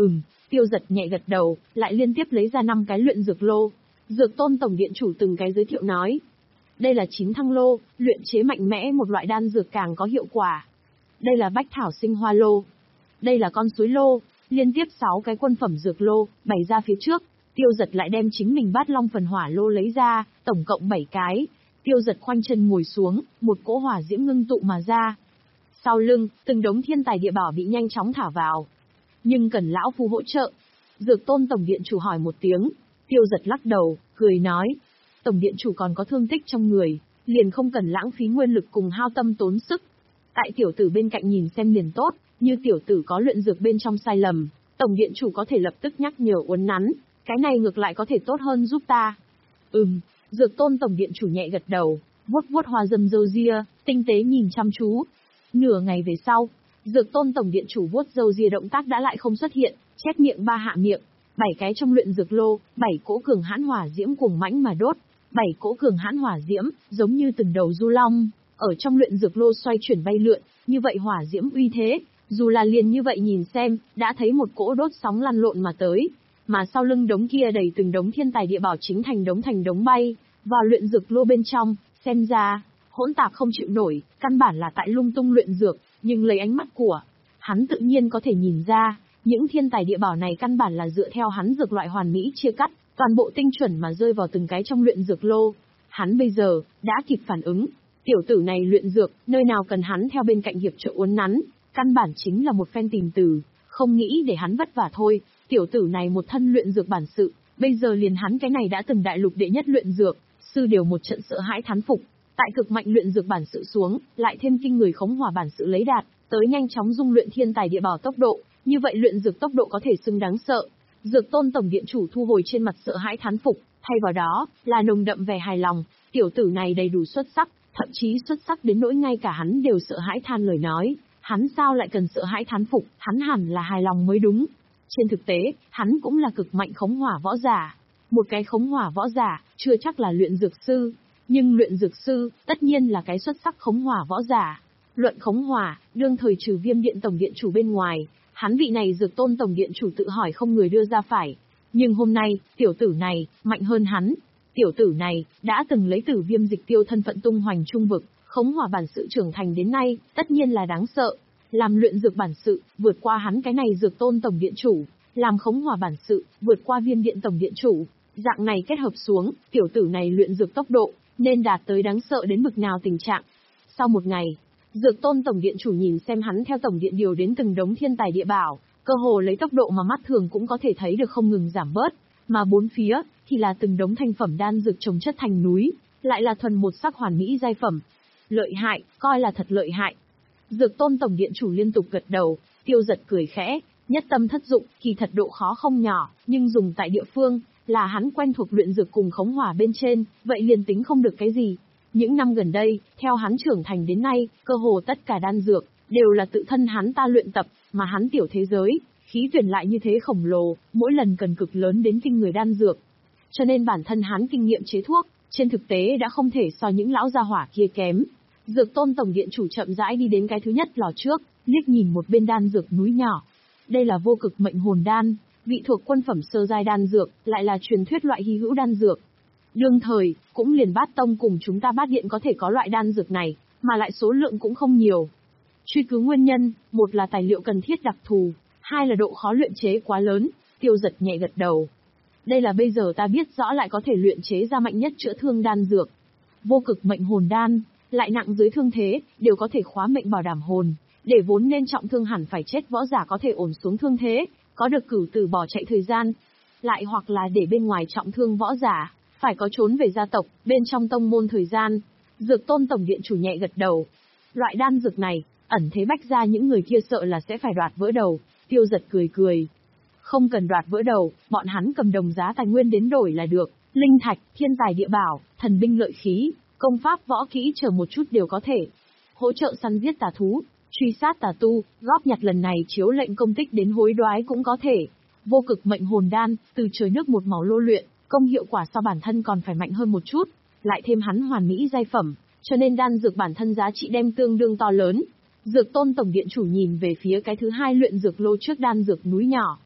Tiêu Giật nhẹ gật đầu, lại liên tiếp lấy ra năm cái luyện dược lô. Dược Tôn tổng điện chủ từng cái giới thiệu nói. Đây là chín thăng lô, luyện chế mạnh mẽ một loại đan dược càng có hiệu quả. Đây là bách thảo sinh hoa lô. Đây là con suối lô, liên tiếp sáu cái quân phẩm dược lô, bày ra phía trước. Tiêu Giật lại đem chính mình bát long phần hỏa lô lấy ra, tổng cộng bảy cái. Tiêu Giật khoanh chân ngồi xuống, một cỗ hỏa diễm ngưng tụ mà ra. Sau lưng, từng đống thiên tài địa bảo bị nhanh chóng thả vào. Nhưng cần lão phu hỗ trợ. Dược Tôn tổng điện chủ hỏi một tiếng. Tiêu Giật lắc đầu, cười nói. Tổng điện chủ còn có thương tích trong người, liền không cần lãng phí nguyên lực cùng hao tâm tốn sức. Tại tiểu tử bên cạnh nhìn xem liền tốt, như tiểu tử có luyện dược bên trong sai lầm, tổng điện chủ có thể lập tức nhắc nhở uốn nắn, cái này ngược lại có thể tốt hơn giúp ta. Ừm, Dược Tôn tổng điện chủ nhẹ gật đầu, vuốt vuốt hoa dâm râu ria, tinh tế nhìn chăm chú. Nửa ngày về sau, Dược Tôn tổng điện chủ vuốt râu ria động tác đã lại không xuất hiện, chép miệng ba hạ miệng, bảy cái trong luyện dược lô, bảy cỗ cường hãn hỏa diễm cuồng mãnh mà đốt, bảy cỗ cường hãn hỏa diễm, giống như từng đầu du long, ở trong luyện dược lô xoay chuyển bay lượn, như vậy hỏa diễm uy thế, dù là liền như vậy nhìn xem, đã thấy một cỗ đốt sóng lăn lộn mà tới, mà sau lưng đống kia đầy từng đống thiên tài địa bảo chính thành đống thành đống bay, vào luyện dược lô bên trong, xem ra, hỗn tạp không chịu nổi, căn bản là tại lung tung luyện dược, nhưng lấy ánh mắt của hắn tự nhiên có thể nhìn ra, những thiên tài địa bảo này căn bản là dựa theo hắn dược loại hoàn mỹ chia cắt, toàn bộ tinh chuẩn mà rơi vào từng cái trong luyện dược lô. Hắn bây giờ, đã kịp phản ứng. Tiểu tử này luyện dược, nơi nào cần hắn theo bên cạnh hiệp trợ uốn nắn, căn bản chính là một phen tìm từ, không nghĩ để hắn vất vả thôi. Tiểu tử này một thân luyện dược bản sự, bây giờ liền hắn cái này đã từng đại lục đệ nhất luyện dược, sư đều một trận sợ hãi thán phục. Tại cực mạnh luyện dược bản sự xuống, lại thêm kinh người khống hỏa bản sự lấy đạt, tới nhanh chóng dung luyện thiên tài địa bảo tốc độ, như vậy luyện dược tốc độ có thể xưng đáng sợ. Dược Tôn tổng điện chủ thu hồi trên mặt sợ hãi thán phục, thay vào đó là nồng đậm vẻ hài lòng, tiểu tử này đầy đủ xuất sắc, thậm chí xuất sắc đến nỗi ngay cả hắn đều sợ hãi than lời nói, hắn sao lại cần sợ hãi thán phục, hắn hẳn là hài lòng mới đúng. Trên thực tế, hắn cũng là cực mạnh khống hỏa võ giả, một cái khống hỏa võ giả, chưa chắc là luyện dược sư, nhưng luyện dược sư, tất nhiên là cái xuất sắc khống hỏa võ giả. Luận khống hỏa, đương thời trừ Viêm Điện tổng điện chủ bên ngoài, hắn vị này Dược Tôn tổng điện chủ tự hỏi không người đưa ra phải. Nhưng hôm nay, tiểu tử này, mạnh hơn hắn. Tiểu tử này, đã từng lấy Tử Viêm dịch tiêu thân phận tung hoành trung vực, khống hỏa bản sự trưởng thành đến nay, tất nhiên là đáng sợ. Làm luyện dược bản sự, vượt qua hắn cái này Dược Tôn tổng điện chủ. Làm khống hỏa bản sự, vượt qua Viêm Điện tổng điện chủ. Dạng này kết hợp xuống, tiểu tử này luyện dược tốc độ, nên đạt tới đáng sợ đến bực nào tình trạng. Sau một ngày, Dược Tôn tổng điện chủ nhìn xem hắn theo tổng điện điều đến từng đống thiên tài địa bảo, cơ hồ lấy tốc độ mà mắt thường cũng có thể thấy được không ngừng giảm bớt, mà bốn phía thì là từng đống thành phẩm đan dược chồng chất thành núi, lại là thuần một sắc hoàn mỹ giai phẩm. Lợi hại, coi là thật lợi hại. Dược Tôn tổng điện chủ liên tục gật đầu, Tiêu Giật cười khẽ, nhất tâm thất dụng, kỳ thật độ khó không nhỏ, nhưng dùng tại địa phương, là hắn quen thuộc luyện dược cùng khống hỏa bên trên, vậy liền tính không được cái gì. Những năm gần đây, theo hắn trưởng thành đến nay, cơ hồ tất cả đan dược, đều là tự thân hắn ta luyện tập, mà hắn tiểu thế giới, khí tuyển lại như thế khổng lồ, mỗi lần cần cực lớn đến kinh người đan dược. Cho nên bản thân hắn kinh nghiệm chế thuốc, trên thực tế đã không thể so những lão gia hỏa kia kém. Dược Tôn tổng điện chủ chậm rãi đi đến cái thứ nhất lò trước, liếc nhìn một bên đan dược núi nhỏ. Đây là vô cực mệnh hồn đan, vị thuộc quân phẩm sơ giai đan dược, lại là truyền thuyết loại hy hữu đan dược. Đương thời, cũng liền Bát Tông cùng chúng ta Bát Điện có thể có loại đan dược này, mà lại số lượng cũng không nhiều. Truy cứu nguyên nhân, một là tài liệu cần thiết đặc thù, hai là độ khó luyện chế quá lớn. Tiêu Giật nhẹ gật đầu. Đây là bây giờ ta biết rõ lại có thể luyện chế ra mạnh nhất chữa thương đan dược. Vô cực mệnh hồn đan, lại nặng dưới thương thế, đều có thể khóa mệnh bảo đảm hồn, để vốn nên trọng thương hẳn phải chết võ giả có thể ổn xuống thương thế, có được cửu tử bỏ chạy thời gian. Lại hoặc là để bên ngoài trọng thương võ giả, phải có trốn về gia tộc, bên trong tông môn thời gian. Dược Tôn tổng điện chủ nhẹ gật đầu. Loại đan dược này, ẩn thế bách ra những người kia sợ là sẽ phải đoạt vỡ đầu. Tiêu Giật cười cười. Không cần đoạt vỡ đầu, bọn hắn cầm đồng giá tài nguyên đến đổi là được. Linh thạch, thiên tài địa bảo, thần binh lợi khí, công pháp võ kỹ chờ một chút đều có thể. Hỗ trợ săn giết tà thú, truy sát tà tu, góp nhặt lần này chiếu lệnh công tích đến hối đoái cũng có thể. Vô cực mệnh hồn đan, từ trời nước một màu lô luyện, công hiệu quả so bản thân còn phải mạnh hơn một chút, lại thêm hắn hoàn mỹ giai phẩm, cho nên đan dược bản thân giá trị đem tương đương to lớn. Dược Tôn tổng điện chủ nhìn về phía cái thứ hai luyện dược lô trước đan dược núi nhỏ.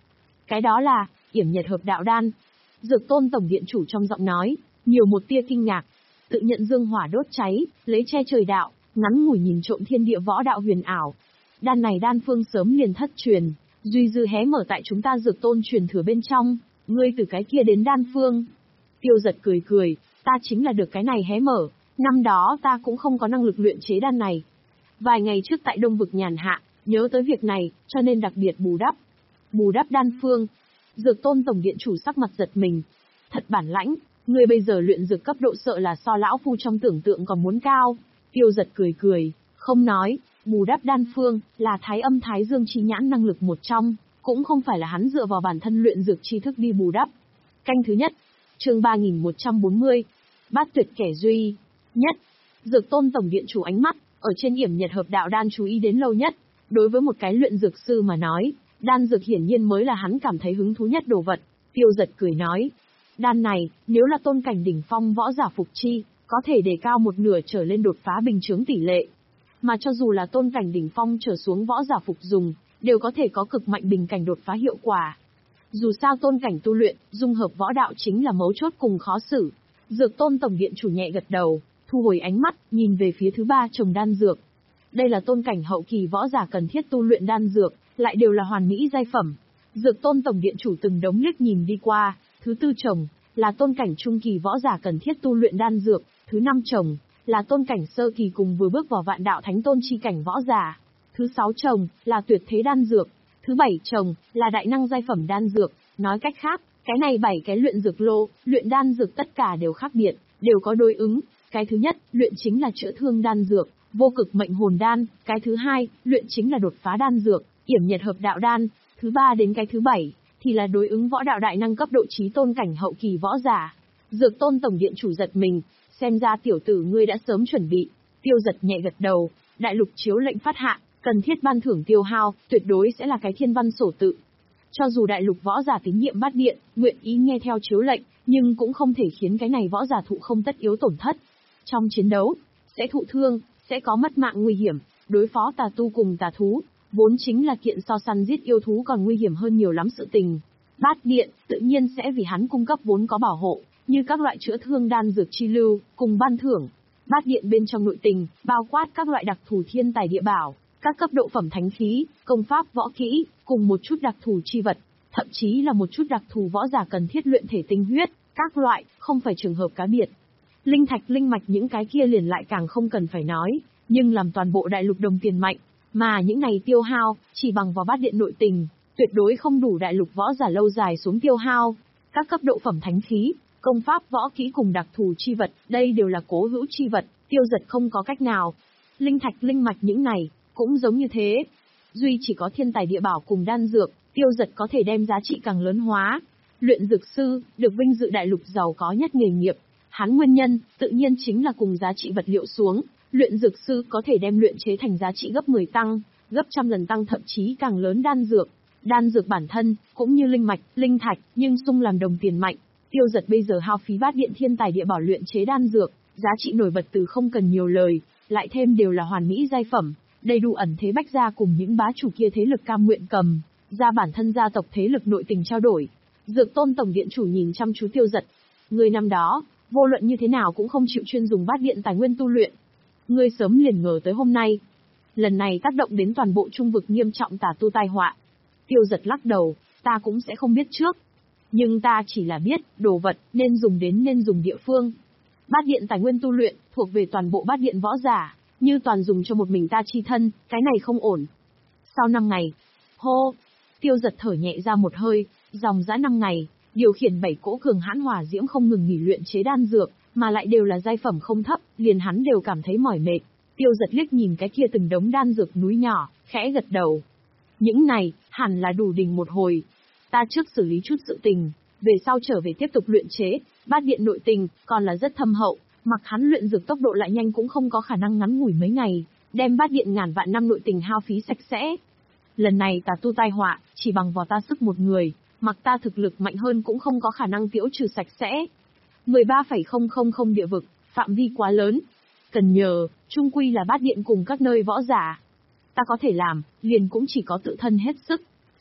Cái đó là, yểm nhật hợp đạo đan. Dược Tôn tổng điện chủ trong giọng nói, nhiều một tia kinh ngạc. Tự nhận dương hỏa đốt cháy, lấy che trời đạo, ngắn ngủi nhìn trộm thiên địa võ đạo huyền ảo. Đan này đan phương sớm liền thất truyền, duy dư hé mở tại chúng ta Dược Tôn truyền thừa bên trong, ngươi từ cái kia đến đan phương. Tiêu Giật cười cười, ta chính là được cái này hé mở, năm đó ta cũng không có năng lực luyện chế đan này. Vài ngày trước tại Đông Vực nhàn hạ, nhớ tới việc này, cho nên đặc biệt bù đắp. Bù đắp đan phương. Dược Tôn tổng điện chủ sắc mặt giật mình. Thật bản lãnh, ngươi bây giờ luyện dược cấp độ sợ là so lão phu trong tưởng tượng còn muốn cao. Tiêu Giật cười cười, không nói, bù đắp đan phương, là thái âm thái dương chi nhãn năng lực một trong, cũng không phải là hắn dựa vào bản thân luyện dược tri thức đi bù đắp. Canh thứ nhất, chương ba nghìn một trăm bốn mươi, bát tuyệt kẻ duy nhất. Dược Tôn tổng điện chủ ánh mắt, ở trên yểm nhật hợp đạo đan chú ý đến lâu nhất. Đối với một cái luyện dược sư mà nói, đan dược hiển nhiên mới là hắn cảm thấy hứng thú nhất đồ vật. Tiêu Giật cười nói, đan này, nếu là tôn cảnh đỉnh phong võ giả phục chi, có thể đề cao một nửa trở lên đột phá bình chướng tỷ lệ. Mà cho dù là tôn cảnh đỉnh phong trở xuống võ giả phục dùng, đều có thể có cực mạnh bình cảnh đột phá hiệu quả. Dù sao tôn cảnh tu luyện, dung hợp võ đạo chính là mấu chốt cùng khó xử. Dược Tôn tổng điện chủ nhẹ gật đầu, thu hồi ánh mắt, nhìn về phía thứ ba chồng đan dược. Đây là tôn cảnh hậu kỳ võ giả cần thiết tu luyện đan dược, lại đều là hoàn mỹ giai phẩm. Dược Tôn tổng điện chủ từng đống liếc nhìn đi qua, thứ tư chồng là tôn cảnh trung kỳ võ giả cần thiết tu luyện đan dược, thứ năm chồng là tôn cảnh sơ kỳ cùng vừa bước vào vạn đạo thánh tôn chi cảnh võ giả, thứ sáu chồng là tuyệt thế đan dược, thứ bảy chồng là đại năng giai phẩm đan dược. Nói cách khác, cái này bảy cái luyện dược lô, luyện đan dược tất cả đều khác biệt, đều có đối ứng. Cái thứ nhất, luyện chính là chữa thương đan dược, vô cực mệnh hồn đan. Cái thứ hai, luyện chính là đột phá đan dược, yểm nhật hợp đạo đan. Thứ ba đến cái thứ bảy, thì là đối ứng võ đạo đại năng cấp độ chí tôn cảnh hậu kỳ võ giả. Dược Tôn tổng điện chủ giật mình, xem ra tiểu tử ngươi đã sớm chuẩn bị. Tiêu Giật nhẹ gật đầu, đại lục chiếu lệnh phát hạ, cần thiết ban thưởng tiêu hao, tuyệt đối sẽ là cái thiên văn sổ tự. Cho dù đại lục võ giả tín nhiệm bát điện, nguyện ý nghe theo chiếu lệnh, nhưng cũng không thể khiến cái này võ giả thụ không tất yếu tổn thất. Trong chiến đấu, sẽ thụ thương, sẽ có mất mạng nguy hiểm, đối phó tà tu cùng tà thú, vốn chính là kiện so săn giết yêu thú còn nguy hiểm hơn nhiều lắm sự tình. Bát điện, tự nhiên sẽ vì hắn cung cấp vốn có bảo hộ, như các loại chữa thương đan dược chi lưu, cùng ban thưởng. Bát điện bên trong nội tình, bao quát các loại đặc thù thiên tài địa bảo, các cấp độ phẩm thánh khí, công pháp võ kỹ, cùng một chút đặc thù chi vật, thậm chí là một chút đặc thù võ giả cần thiết luyện thể tinh huyết, các loại, không phải trường hợp cá biệt. Linh thạch linh mạch những cái kia liền lại càng không cần phải nói, nhưng làm toàn bộ đại lục đồng tiền mạnh, mà những này tiêu hao, chỉ bằng vào bát điện nội tình, tuyệt đối không đủ đại lục võ giả lâu dài xuống tiêu hao. Các cấp độ phẩm thánh khí, công pháp võ kỹ cùng đặc thù chi vật, đây đều là cố hữu chi vật, Tiêu Giật không có cách nào. Linh thạch linh mạch những này, cũng giống như thế. Duy chỉ có thiên tài địa bảo cùng đan dược, Tiêu Giật có thể đem giá trị càng lớn hóa. Luyện dược sư, được vinh dự đại lục giàu có nhất nghề nghiệp. Hắn nguyên nhân, tự nhiên chính là cùng giá trị vật liệu xuống. Luyện dược sư có thể đem luyện chế thành giá trị gấp mười tăng, gấp trăm lần tăng thậm chí càng lớn đan dược. Đan dược bản thân, cũng như linh mạch, linh thạch, nhưng sung làm đồng tiền mạnh. Tiêu Giật bây giờ hao phí bát điện thiên tài địa bảo luyện chế đan dược, giá trị nổi bật từ không cần nhiều lời, lại thêm đều là hoàn mỹ giai phẩm, đầy đủ ẩn thế bách gia cùng những bá chủ kia thế lực cam nguyện cầm, ra bản thân gia tộc thế lực nội tình trao đổi. Dược Tôn tổng điện chủ nhìn chăm chú Tiêu Giật, người năm đó, vô luận như thế nào cũng không chịu chuyên dùng bát điện tài nguyên tu luyện. Ngươi sớm liền ngờ tới hôm nay. Lần này tác động đến toàn bộ trung vực nghiêm trọng tà tu tai họa. Tiêu Giật lắc đầu, ta cũng sẽ không biết trước. Nhưng ta chỉ là biết, đồ vật, nên dùng đến nên dùng địa phương. Bát điện tài nguyên tu luyện, thuộc về toàn bộ bát điện võ giả, như toàn dùng cho một mình ta chi thân, cái này không ổn. Sau năm ngày, hô, Tiêu Giật thở nhẹ ra một hơi, dòng dã năm ngày, điều khiển bảy cỗ cường hãn hỏa diễm không ngừng nghỉ luyện chế đan dược, mà lại đều là giai phẩm không thấp, liền hắn đều cảm thấy mỏi mệt. Tiêu Giật liếc nhìn cái kia từng đống đan dược núi nhỏ, khẽ gật đầu. Những này, hẳn là đủ đỉnh một hồi. Ta trước xử lý chút sự tình, về sau trở về tiếp tục luyện chế. Bát điện nội tình, còn là rất thâm hậu, mặc hắn luyện dược tốc độ lại nhanh cũng không có khả năng ngắn ngủi mấy ngày, đem bát điện ngàn vạn năm nội tình hao phí sạch sẽ. Lần này tà tu tai họa, chỉ bằng vào ta sức một người, mặc ta thực lực mạnh hơn cũng không có khả năng tiễu trừ sạch sẽ. mười ba phẩy không không không địa vực, phạm vi quá lớn. Cần nhờ, chung quy là bát điện cùng các nơi võ giả. Ta có thể làm, liền cũng chỉ có tự thân hết sức.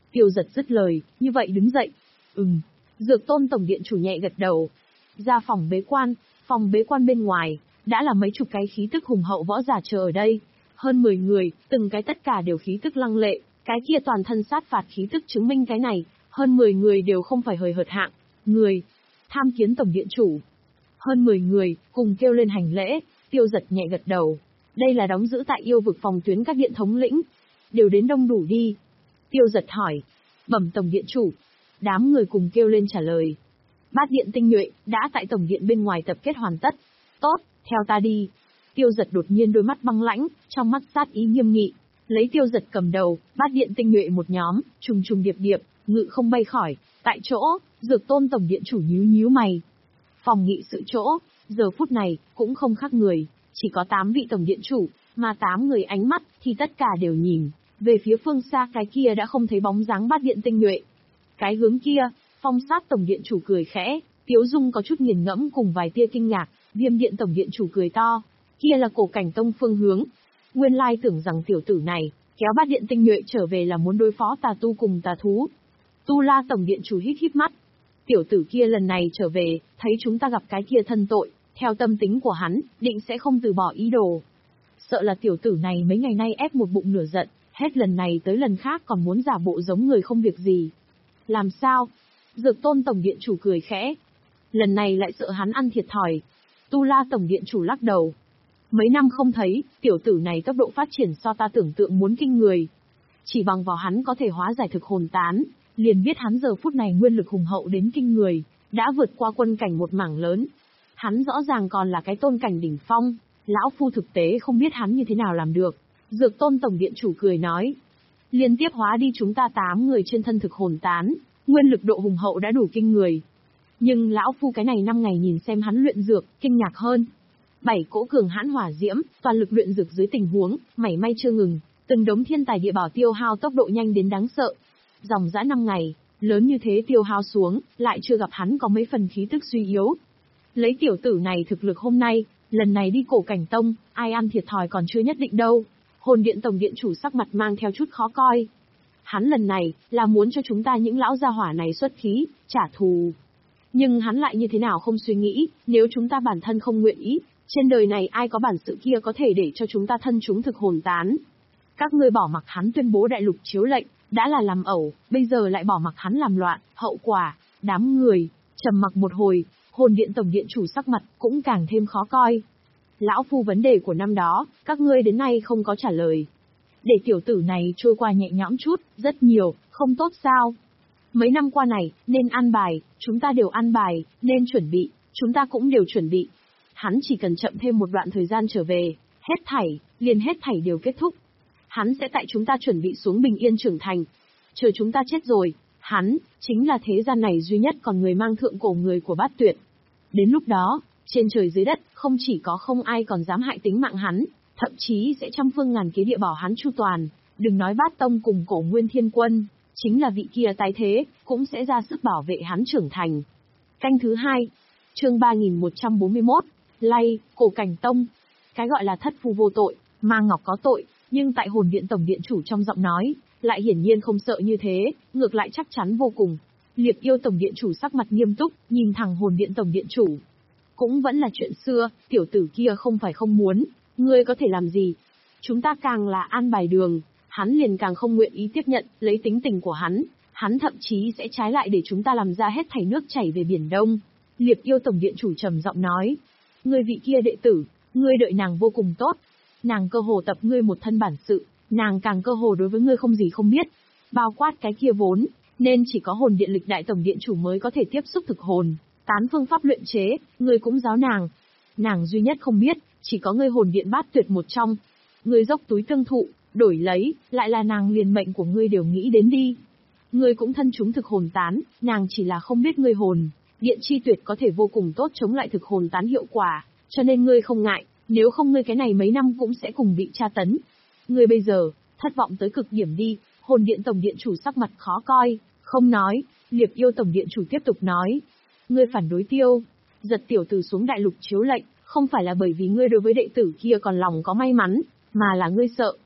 Tiêu Giật dứt lời, như vậy đứng dậy. Ừm. Dược Tôn tổng điện chủ nhẹ gật đầu. Ra phòng bế quan, phòng bế quan bên ngoài, đã là mấy chục cái khí tức hùng hậu võ giả chờ ở đây. Hơn mười người, từng cái tất cả đều khí tức lăng lệ, cái kia toàn thân sát phạt khí tức chứng minh cái này, hơn mười người đều không phải hời hợt hạng. Người, tham kiến tổng điện chủ. Hơn mười người, cùng kêu lên hành lễ, Tiêu Giật nhẹ gật đầu. Đây là đóng giữ tại yêu vực phòng tuyến các điện thống lĩnh. Đều đến đông đủ đi. Tiêu Giật hỏi. Bẩm tổng điện chủ. Đám người cùng kêu lên trả lời. Bát điện tinh nhuệ, đã tại tổng điện bên ngoài tập kết hoàn tất. Tốt, theo ta đi. Tiêu Giật đột nhiên đôi mắt băng lãnh, trong mắt sát ý nghiêm nghị. Lấy Tiêu Giật cầm đầu, bát điện tinh nhuệ một nhóm, trùng trùng điệp điệp, ngự không bay khỏi. Tại chỗ, Dược Tôn tổng điện chủ nhíu nhíu mày. Phòng nghị sự chỗ, giờ phút này, cũng không khác người, chỉ có tám vị tổng điện chủ, mà tám người ánh mắt, thì tất cả đều nhìn. Về phía phương xa cái kia đã không thấy bóng dáng bát điện tinh nhuệ. Cái hướng kia, Phong Sát tổng điện chủ cười khẽ, Tiếu Dung có chút nghiền ngẫm cùng vài tia kinh ngạc, Viêm điện tổng điện chủ cười to. Kia là Cổ Cảnh Tông phương hướng. Nguyên lai tưởng rằng tiểu tử này, kéo bát điện tinh nhuệ trở về là muốn đối phó tà tu cùng tà thú. Tu La tổng điện chủ hít hít mắt. Tiểu tử kia lần này trở về, thấy chúng ta gặp cái kia thân tội, theo tâm tính của hắn, định sẽ không từ bỏ ý đồ. Sợ là tiểu tử này mấy ngày nay ép một bụng lửa giận, hết lần này tới lần khác còn muốn giả bộ giống người không việc gì. Làm sao? Dược Tôn tổng điện chủ cười khẽ. Lần này lại sợ hắn ăn thiệt thòi. Tu La tổng điện chủ lắc đầu. Mấy năm không thấy, tiểu tử này tốc độ phát triển so ta tưởng tượng muốn kinh người. Chỉ bằng vào hắn có thể hóa giải thực hồn tán, liền biết hắn giờ phút này nguyên lực hùng hậu đến kinh người, đã vượt qua quân cảnh một mảng lớn. Hắn rõ ràng còn là cái tôn cảnh đỉnh phong, lão phu thực tế không biết hắn như thế nào làm được. Dược Tôn tổng điện chủ cười nói. Liên tiếp hóa đi chúng ta tám người trên thân thực hồn tán, nguyên lực độ hùng hậu đã đủ kinh người. Nhưng lão phu cái này năm ngày nhìn xem hắn luyện dược, kinh ngạc hơn. Bảy cỗ cường hãn hỏa diễm, toàn lực luyện dược dưới tình huống, mảy may chưa ngừng, từng đống thiên tài địa bảo tiêu hao tốc độ nhanh đến đáng sợ. Dòng dã năm ngày, lớn như thế tiêu hao xuống, lại chưa gặp hắn có mấy phần khí tức suy yếu. Lấy tiểu tử này thực lực hôm nay, lần này đi Cổ Cảnh Tông, ai ăn thiệt thòi còn chưa nhất định đâu. Hồn điện tổng điện chủ sắc mặt mang theo chút khó coi. Hắn lần này, là muốn cho chúng ta những lão gia hỏa này xuất khí, trả thù. Nhưng hắn lại như thế nào không suy nghĩ, nếu chúng ta bản thân không nguyện ý, trên đời này ai có bản sự kia có thể để cho chúng ta thân chúng thực hồn tán. Các ngươi bỏ mặc hắn tuyên bố đại lục chiếu lệnh, đã là làm ẩu, bây giờ lại bỏ mặc hắn làm loạn, hậu quả, đám người, trầm mặc một hồi, hồn điện tổng điện chủ sắc mặt cũng càng thêm khó coi. Lão phu vấn đề của năm đó, các ngươi đến nay không có trả lời. Để tiểu tử này trôi qua nhẹ nhõm chút, rất nhiều, không tốt sao? Mấy năm qua này, nên ăn bài, chúng ta đều ăn bài, nên chuẩn bị, chúng ta cũng đều chuẩn bị. Hắn chỉ cần chậm thêm một đoạn thời gian trở về, hết thảy, liền hết thảy đều kết thúc. Hắn sẽ tại chúng ta chuẩn bị xuống bình yên trưởng thành. Chờ chúng ta chết rồi, hắn, chính là thế gian này duy nhất còn người mang thượng cổ người của Bát Tuyệt. Đến lúc đó, trên trời dưới đất, không chỉ có không ai còn dám hại tính mạng hắn, thậm chí sẽ trăm phương ngàn kế địa bảo hắn chu toàn, đừng nói Bát Tông cùng Cổ Nguyên Thiên Quân, chính là vị kia tái thế, cũng sẽ ra sức bảo vệ hắn trưởng thành. Canh thứ hai, chương ba nghìn một trăm bốn mươi mốt, Lay, Cổ Cảnh Tông. Cái gọi là thất phu vô tội, ma ngọc có tội, nhưng tại hồn điện tổng điện chủ trong giọng nói, lại hiển nhiên không sợ như thế, ngược lại chắc chắn vô cùng. Liệp yêu tổng điện chủ sắc mặt nghiêm túc, nhìn thẳng hồn điện tổng điện chủ. Cũng vẫn là chuyện xưa, tiểu tử kia không phải không muốn, ngươi có thể làm gì? Chúng ta càng là an bài đường, hắn liền càng không nguyện ý tiếp nhận, lấy tính tình của hắn, hắn thậm chí sẽ trái lại để chúng ta làm ra hết thảy nước chảy về Biển Đông. Liệp yêu tổng điện chủ trầm giọng nói, ngươi vị kia đệ tử, ngươi đợi nàng vô cùng tốt, nàng cơ hồ tập ngươi một thân bản sự, nàng càng cơ hồ đối với ngươi không gì không biết, bao quát cái kia vốn, nên chỉ có hồn điện lịch đại tổng điện chủ mới có thể tiếp xúc thực hồn, tán phương pháp luyện chế, ngươi cũng giáo nàng. Nàng duy nhất không biết, chỉ có ngươi hồn điện Bát Tuyệt một trong. Ngươi dốc túi tương thụ, đổi lấy, lại là nàng liền mệnh của ngươi đều nghĩ đến đi. Ngươi cũng thân chúng thực hồn tán, nàng chỉ là không biết ngươi hồn. Điện chi tuyệt có thể vô cùng tốt chống lại thực hồn tán hiệu quả, cho nên ngươi không ngại, nếu không ngươi cái này mấy năm cũng sẽ cùng bị tra tấn. Ngươi bây giờ, thất vọng tới cực điểm đi, hồn điện tổng điện chủ sắc mặt khó coi, không nói, liệp yêu tổng điện chủ tiếp tục nói. Ngươi phản đối Tiêu Giật tiểu tử xuống đại lục chiếu lệnh, không phải là bởi vì ngươi đối với đệ tử kia còn lòng có may mắn, mà là ngươi sợ.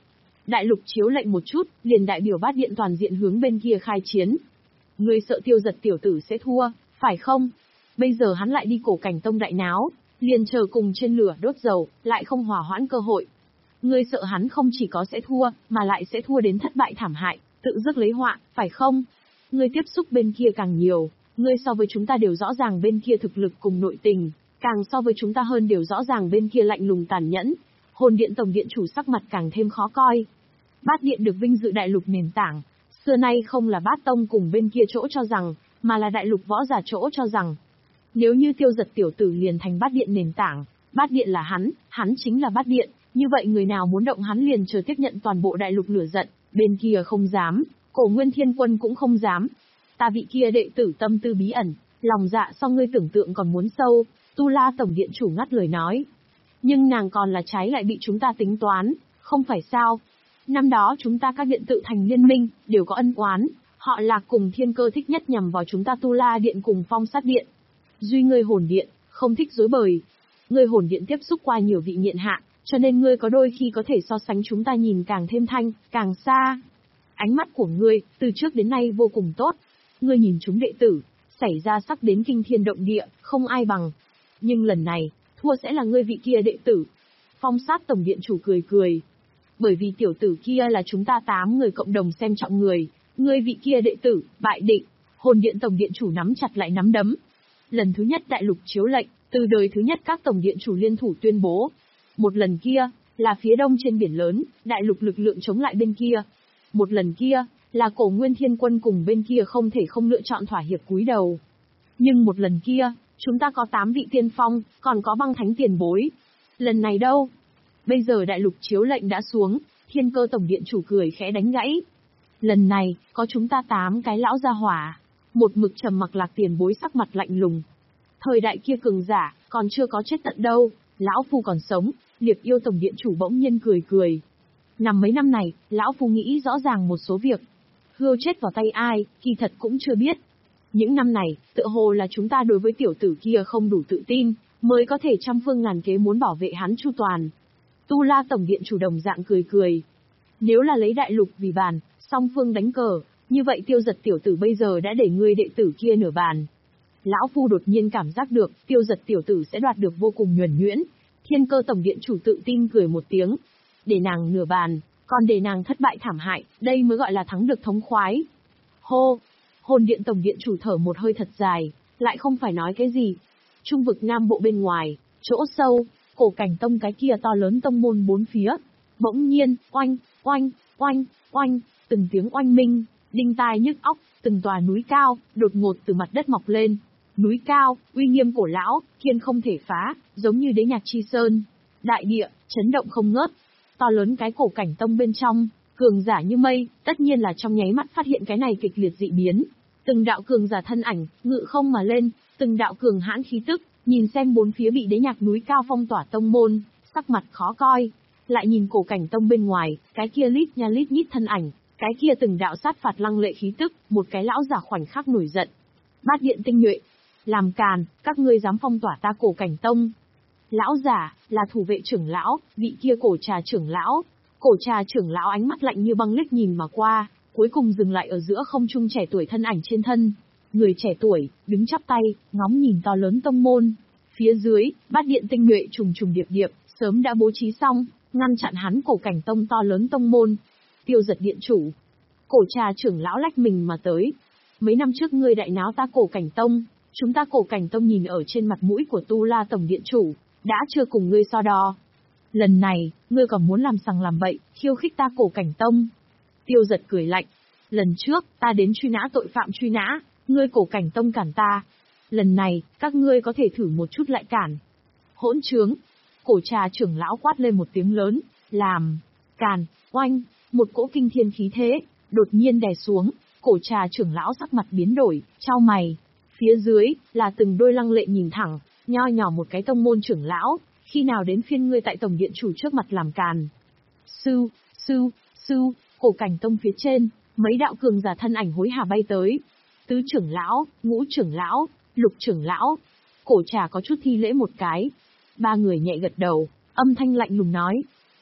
Đại lục chiếu lệnh một chút, liền đại biểu Bát Điện toàn diện hướng bên kia khai chiến. Ngươi sợ Tiêu Giật tiểu tử sẽ thua, phải không? Bây giờ hắn lại đi Cổ Cảnh Tông đại náo, liền chờ cùng trên lửa đốt dầu, lại không hòa hoãn cơ hội. Ngươi sợ hắn không chỉ có sẽ thua, mà lại sẽ thua đến thất bại thảm hại, tự dứt lấy họa, phải không? Ngươi tiếp xúc bên kia càng nhiều, ngươi so với chúng ta đều rõ ràng bên kia thực lực cùng nội tình, càng so với chúng ta hơn đều rõ ràng bên kia lạnh lùng tàn nhẫn. Hồn Điện tổng điện chủ sắc mặt càng thêm khó coi. Bát Điện được vinh dự đại lục nền tảng, xưa nay không là Bát Tông cùng bên kia chỗ cho rằng, mà là đại lục võ giả chỗ cho rằng. Nếu như Tiêu Giật tiểu tử liền thành Bát Điện nền tảng, Bát Điện là hắn, hắn chính là Bát Điện, như vậy người nào muốn động hắn liền chờ tiếp nhận toàn bộ đại lục lửa giận, bên kia không dám, Cổ Nguyên Thiên Quân cũng không dám. Ta vị kia đệ tử tâm tư bí ẩn, lòng dạ so ngươi tưởng tượng còn muốn sâu, Tu La tổng điện chủ ngắt lời nói. Nhưng nàng còn là trái lại bị chúng ta tính toán, không phải sao? Năm đó chúng ta các điện tự thành liên minh, đều có ân oán, họ Lạc cùng Thiên Cơ thích nhất nhằm vào chúng ta Tu La Điện cùng Phong Sát Điện. Duy ngươi Hồn Điện, không thích dối bời. Ngươi Hồn Điện tiếp xúc qua nhiều vị nghiện hạ, cho nên ngươi có đôi khi có thể so sánh chúng ta nhìn càng thêm thanh, càng xa. Ánh mắt của ngươi, từ trước đến nay vô cùng tốt. Ngươi nhìn chúng đệ tử, xảy ra sắc đến kinh thiên động địa, không ai bằng. Nhưng lần này, thua sẽ là ngươi vị kia đệ tử. Phong Sát tổng điện chủ cười cười. Bởi vì tiểu tử kia là chúng ta tám người cộng đồng xem trọng người, ngươi vị kia đệ tử, bại định. Hồn Điện tổng điện chủ nắm chặt lại nắm đấm. Lần thứ nhất đại lục chiếu lệnh, từ đời thứ nhất các tổng điện chủ liên thủ tuyên bố. Một lần kia, là phía đông trên biển lớn, đại lục lực lượng chống lại bên kia. Một lần kia, là Cổ Nguyên Thiên Quân cùng bên kia không thể không lựa chọn thỏa hiệp cúi đầu. Nhưng một lần kia, chúng ta có tám vị tiên phong, còn có băng thánh tiền bối. Lần này đâu? Bây giờ đại lục chiếu lệnh đã xuống, Thiên Cơ tổng điện chủ cười khẽ đánh gãy. Lần này, có chúng ta tám cái lão gia hỏa. Một mực trầm mặc Lạc tiền bối sắc mặt lạnh lùng. Thời đại kia cường giả, còn chưa có chết tận đâu, lão phu còn sống. Liệp Yêu tổng điện chủ bỗng nhiên cười cười. Nằm mấy năm này, lão phu nghĩ rõ ràng một số việc. Hươu chết vào tay ai, kỳ thật cũng chưa biết. Những năm này, tựa hồ là chúng ta đối với tiểu tử kia không đủ tự tin, mới có thể trăm phương ngàn kế muốn bảo vệ hắn chu toàn. Tu La tổng điện chủ đồng dạng cười cười. Nếu là lấy đại lục vì bàn, song phương đánh cờ, như vậy Tiêu Giật tiểu tử bây giờ đã để ngươi đệ tử kia nửa bàn. Lão phu đột nhiên cảm giác được, Tiêu Giật tiểu tử sẽ đoạt được vô cùng nhuần nhuyễn. Thiên Cơ tổng điện chủ tự tin cười một tiếng. Để nàng nửa bàn, còn để nàng thất bại thảm hại, đây mới gọi là thắng được thống khoái. Hô! Hồn Điện tổng điện chủ thở một hơi thật dài, lại không phải nói cái gì. Trung vực Nam Bộ bên ngoài, chỗ sâu, Cổ Cảnh Tông cái kia to lớn tông môn bốn phía. Bỗng nhiên, oanh, oanh, oanh, oanh, từng tiếng oanh minh, đinh tai nhức óc, từng tòa núi cao, đột ngột từ mặt đất mọc lên. Núi cao, uy nghiêm cổ lão, kiên không thể phá, giống như đế nhạc chi sơn. Đại địa, chấn động không ngớt. To lớn cái Cổ Cảnh Tông bên trong, cường giả như mây, tất nhiên là trong nháy mắt phát hiện cái này kịch liệt dị biến. Từng đạo cường giả thân ảnh, ngự không mà lên, từng đạo cường hãn khí tức, nhìn xem bốn phía bị đế nhạc núi cao phong tỏa tông môn, sắc mặt khó coi. Lại nhìn Cổ Cảnh Tông bên ngoài, cái kia lít nha lít nhít thân ảnh, cái kia từng đạo sát phạt lăng lệ khí tức, một cái lão giả khoảnh khắc nổi giận. Bát Điện tinh nhuệ, làm càn, các ngươi dám phong tỏa ta Cổ Cảnh Tông. Lão giả, là thủ vệ trưởng lão, vị kia cổ trà trưởng lão. Cổ trà trưởng lão ánh mắt lạnh như băng liếc nhìn mà qua, cuối cùng dừng lại ở giữa không trung trẻ tuổi thân ảnh trên thân. Người trẻ tuổi, đứng chắp tay, ngóng nhìn to lớn tông môn. Phía dưới, Bát Điện tinh nhuệ trùng trùng điệp điệp, sớm đã bố trí xong, ngăn chặn hắn Cổ Cảnh Tông to lớn tông môn. Tiêu Giật điện chủ. Cổ trà trưởng lão lách mình mà tới. Mấy năm trước ngươi đại náo ta Cổ Cảnh Tông, chúng ta Cổ Cảnh Tông nhìn ở trên mặt mũi của Tu La tổng điện chủ, đã chưa cùng ngươi so đo. Lần này, ngươi còn muốn làm sằng làm bậy, khiêu khích ta Cổ Cảnh Tông. Tiêu Giật cười lạnh. Lần trước, ta đến truy nã tội phạm truy nã, ngươi Cổ Cảnh Tông cản ta. Lần này, các ngươi có thể thử một chút lại cản. Hỗn trướng. Cổ trà trưởng lão quát lên một tiếng lớn, làm, càn, oanh, một cỗ kinh thiên khí thế, đột nhiên đè xuống, cổ trà trưởng lão sắc mặt biến đổi, chau mày. Phía dưới, là từng đôi lăng lệ nhìn thẳng, nho nhỏ một cái tông môn trưởng lão, khi nào đến phiên ngươi tại tổng điện chủ trước mặt làm càn. Sư, sư, sư, Cổ Cảnh Tông phía trên, mấy đạo cường giả thân ảnh hối hả bay tới. Tứ trưởng lão, ngũ trưởng lão, lục trưởng lão. Cổ trà có chút thi lễ một cái. Ba người nhẹ gật đầu, âm thanh lạnh lùng nói.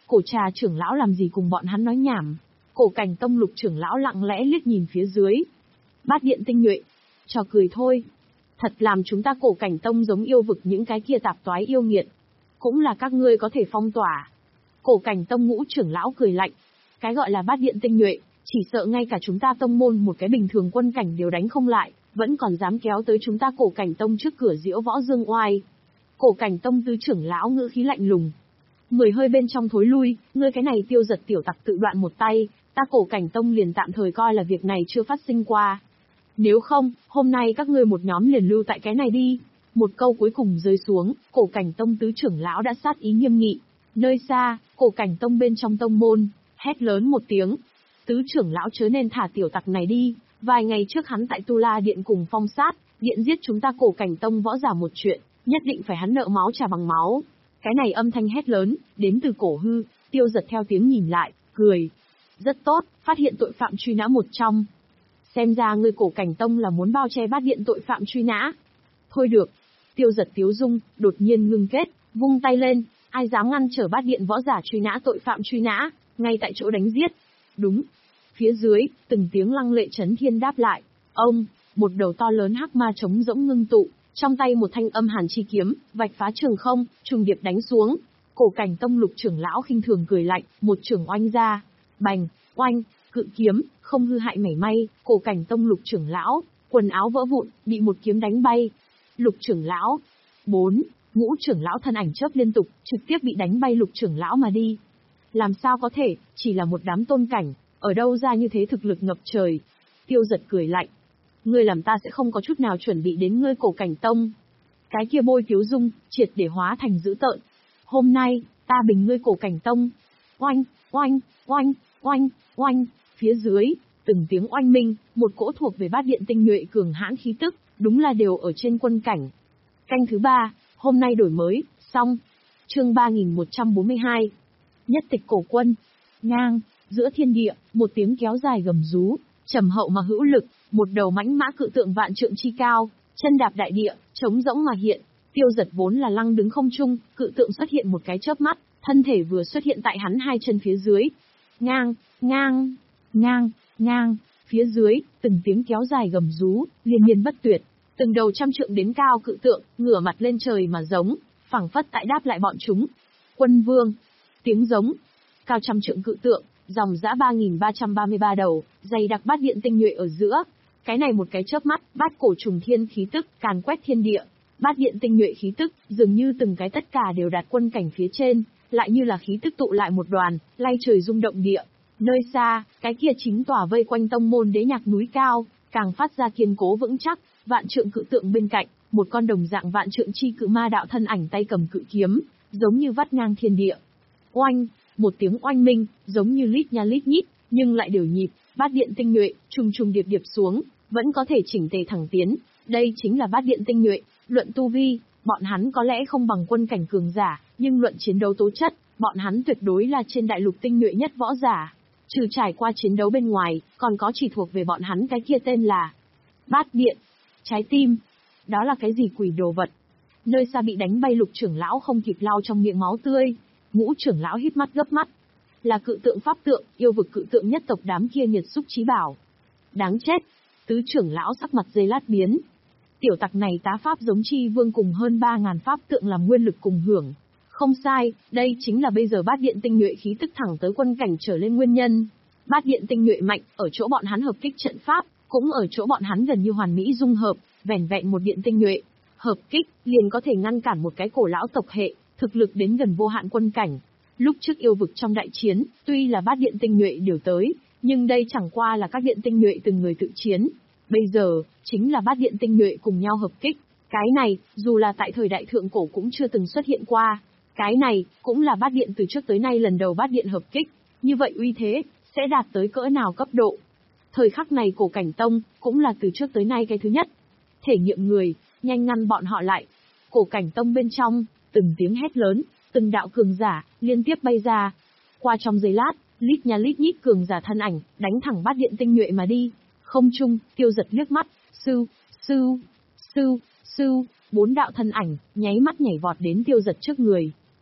Cổ Trà trưởng lão làm gì cùng bọn hắn nói nhảm. Cổ Cảnh Tông Lục trưởng lão lặng lẽ liếc nhìn phía dưới. Bát điện tinh nhuệ. Trò cười thôi. Thật làm chúng ta Cổ Cảnh Tông giống yêu vực những cái kia tạp toái yêu nghiệt. Cũng là các ngươi có thể phong tỏa. Cổ Cảnh Tông Ngũ trưởng lão cười lạnh. Cái gọi là bát điện tinh nhuệ, chỉ sợ ngay cả chúng ta tông môn một cái bình thường quân cảnh đều đánh không lại, vẫn còn dám kéo tới chúng ta Cổ Cảnh Tông trước cửa Diễu Võ Dương Oai. Cổ Cảnh Tông tứ trưởng lão ngữ khí lạnh lùng. Mười hơi bên trong thối lui, ngươi cái này Tiêu Giật tiểu tặc tự đoạn một tay, ta Cổ Cảnh Tông liền tạm thời coi là việc này chưa phát sinh qua. Nếu không, hôm nay các ngươi một nhóm liền lưu tại cái này đi. Một câu cuối cùng rơi xuống, Cổ Cảnh Tông tứ trưởng lão đã sát ý nghiêm nghị. Nơi xa, Cổ Cảnh Tông bên trong tông môn, hét lớn một tiếng. Tứ trưởng lão chớ nên thả tiểu tặc này đi, vài ngày trước hắn tại Tu La Điện cùng phong sát, điện giết chúng ta Cổ Cảnh Tông võ giả một chuyện, nhất định phải hắn nợ máu trả bằng máu. Cái này âm thanh hét lớn, đến từ Cổ Hư. Tiêu Giật theo tiếng nhìn lại, cười. Rất tốt, phát hiện tội phạm truy nã một trong. Xem ra ngươi Cổ Cảnh Tông là muốn bao che bát điện tội phạm truy nã. Thôi được. Tiêu Giật tiếu dung, đột nhiên ngưng kết, vung tay lên, ai dám ngăn trở bát điện võ giả truy nã tội phạm truy nã, ngay tại chỗ đánh giết. Đúng. Phía dưới, từng tiếng lăng lệ chấn thiên đáp lại. Ông, một đầu to lớn hắc ma trống rỗng ngưng tụ, trong tay một thanh âm hàn chi kiếm, vạch phá trường không, trùng điệp đánh xuống. Cổ Cảnh Tông Lục trưởng lão khinh thường cười lạnh, một trường oanh ra. Bành, oanh, cự kiếm, không hư hại mảy may, Cổ Cảnh Tông Lục trưởng lão, quần áo vỡ vụn, bị một kiếm đánh bay. Lục trưởng lão, bốn, Ngũ trưởng lão thân ảnh chớp liên tục, trực tiếp bị đánh bay Lục trưởng lão mà đi. Làm sao có thể, chỉ là một đám tôn cảnh, ở đâu ra như thế thực lực ngập trời. Tiêu Giật cười lạnh. Ngươi làm ta sẽ không có chút nào chuẩn bị đến ngươi Cổ Cảnh Tông. Cái kia bôi tiếu dung, triệt để hóa thành dữ tợn. Hôm nay, ta bình ngươi Cổ Cảnh Tông. Oanh, oanh, oanh, oanh, oanh, phía dưới, từng tiếng oanh minh, một cỗ thuộc về bát điện tinh nhuệ cường hãn khí tức, đúng là đều ở trên quân cảnh. Canh thứ ba, hôm nay đổi mới, xong. Chương ba nghìn một trăm bốn mươi hai. Nhất tịch cổ quân. Ngang, giữa thiên địa, một tiếng kéo dài gầm rú, trầm hậu mà hữu lực, một đầu mãnh mã cự tượng vạn trượng chi cao, chân đạp đại địa, trống rỗng mà hiện. Tiêu Giật vốn là lăng đứng không trung, cự tượng xuất hiện một cái chớp mắt, thân thể vừa xuất hiện tại hắn hai chân phía dưới. Ngang, ngang, ngang, ngang, phía dưới, từng tiếng kéo dài gầm rú, liên miên bất tuyệt, từng đầu trăm trượng đến cao cự tượng, ngửa mặt lên trời mà giống, phảng phất tại đáp lại bọn chúng. Quân vương, tiếng giống, cao trăm trượng cự tượng, dòng dã ba nghìn ba trăm ba mươi ba đầu, dày đặc bát điện tinh nhuệ ở giữa. Cái này một cái chớp mắt, bát cổ trùng thiên khí tức càn quét thiên địa. Bát điện tinh nhuệ khí tức, dường như từng cái tất cả đều đạt quân cảnh phía trên, lại như là khí tức tụ lại một đoàn, lay trời rung động địa. Nơi xa, cái kia chính tỏa vây quanh tông môn đế nhạc núi cao, càng phát ra kiên cố vững chắc, vạn trượng cự tượng bên cạnh, một con đồng dạng vạn trượng chi cự ma đạo thân ảnh tay cầm cự kiếm, giống như vắt ngang thiên địa. Oanh, một tiếng oanh minh, giống như lít nha lít nhít, nhưng lại đều nhịp, bát điện tinh nhuệ, trùng trùng điệp điệp xuống, vẫn có thể chỉnh tề thẳng tiến. Đây chính là bát điện tinh nhuệ. Luận tu vi, bọn hắn có lẽ không bằng quân cảnh cường giả, nhưng luận chiến đấu tố chất, bọn hắn tuyệt đối là trên đại lục tinh nhuệ nhất võ giả. Trừ trải qua chiến đấu bên ngoài, còn có chỉ thuộc về bọn hắn cái kia tên là bát điện, trái tim. Đó là cái gì quỷ đồ vật? Nơi xa bị đánh bay Lục trưởng lão không kịp lau trong miệng máu tươi. Ngũ trưởng lão híp mắt gấp mắt. Là cự tượng pháp tượng, yêu vực cự tượng nhất tộc đám kia nghiệt xúc chí bảo. Đáng chết. Tứ trưởng lão sắc mặt giây lát biến. Tiểu tặc này tá pháp giống chi vương cùng hơn ba ngàn pháp tượng làm nguyên lực cùng hưởng. Không sai, đây chính là bây giờ bát điện tinh nhuệ khí tức thẳng tới quân cảnh trở lên nguyên nhân. Bát điện tinh nhuệ mạnh, ở chỗ bọn hắn hợp kích trận pháp, cũng ở chỗ bọn hắn gần như hoàn mỹ dung hợp, vẻn vẹn một điện tinh nhuệ. Hợp kích, liền có thể ngăn cản một cái cổ lão tộc hệ, thực lực đến gần vô hạn quân cảnh. Lúc trước yêu vực trong đại chiến, tuy là bát điện tinh nhuệ điều tới, nhưng đây chẳng qua là các điện tinh nhuệ từng người tự chiến. Bây giờ, chính là bát điện tinh nhuệ cùng nhau hợp kích. Cái này, dù là tại thời đại thượng cổ cũng chưa từng xuất hiện qua. Cái này, cũng là bát điện từ trước tới nay lần đầu bát điện hợp kích. Như vậy uy thế, sẽ đạt tới cỡ nào cấp độ? Thời khắc này Cổ Cảnh Tông, cũng là từ trước tới nay cái thứ nhất. Thể nghiệm người, nhanh ngăn bọn họ lại. Cổ Cảnh Tông bên trong, từng tiếng hét lớn, từng đạo cường giả, liên tiếp bay ra. Qua trong giây lát, lít nha lít nhít cường giả thân ảnh, đánh thẳng bát điện tinh nhuệ mà đi. Không trung, Tiêu Giật liếc mắt, sưu, sưu, sưu, sưu, bốn đạo thân ảnh, nháy mắt nhảy vọt đến Tiêu Giật trước người.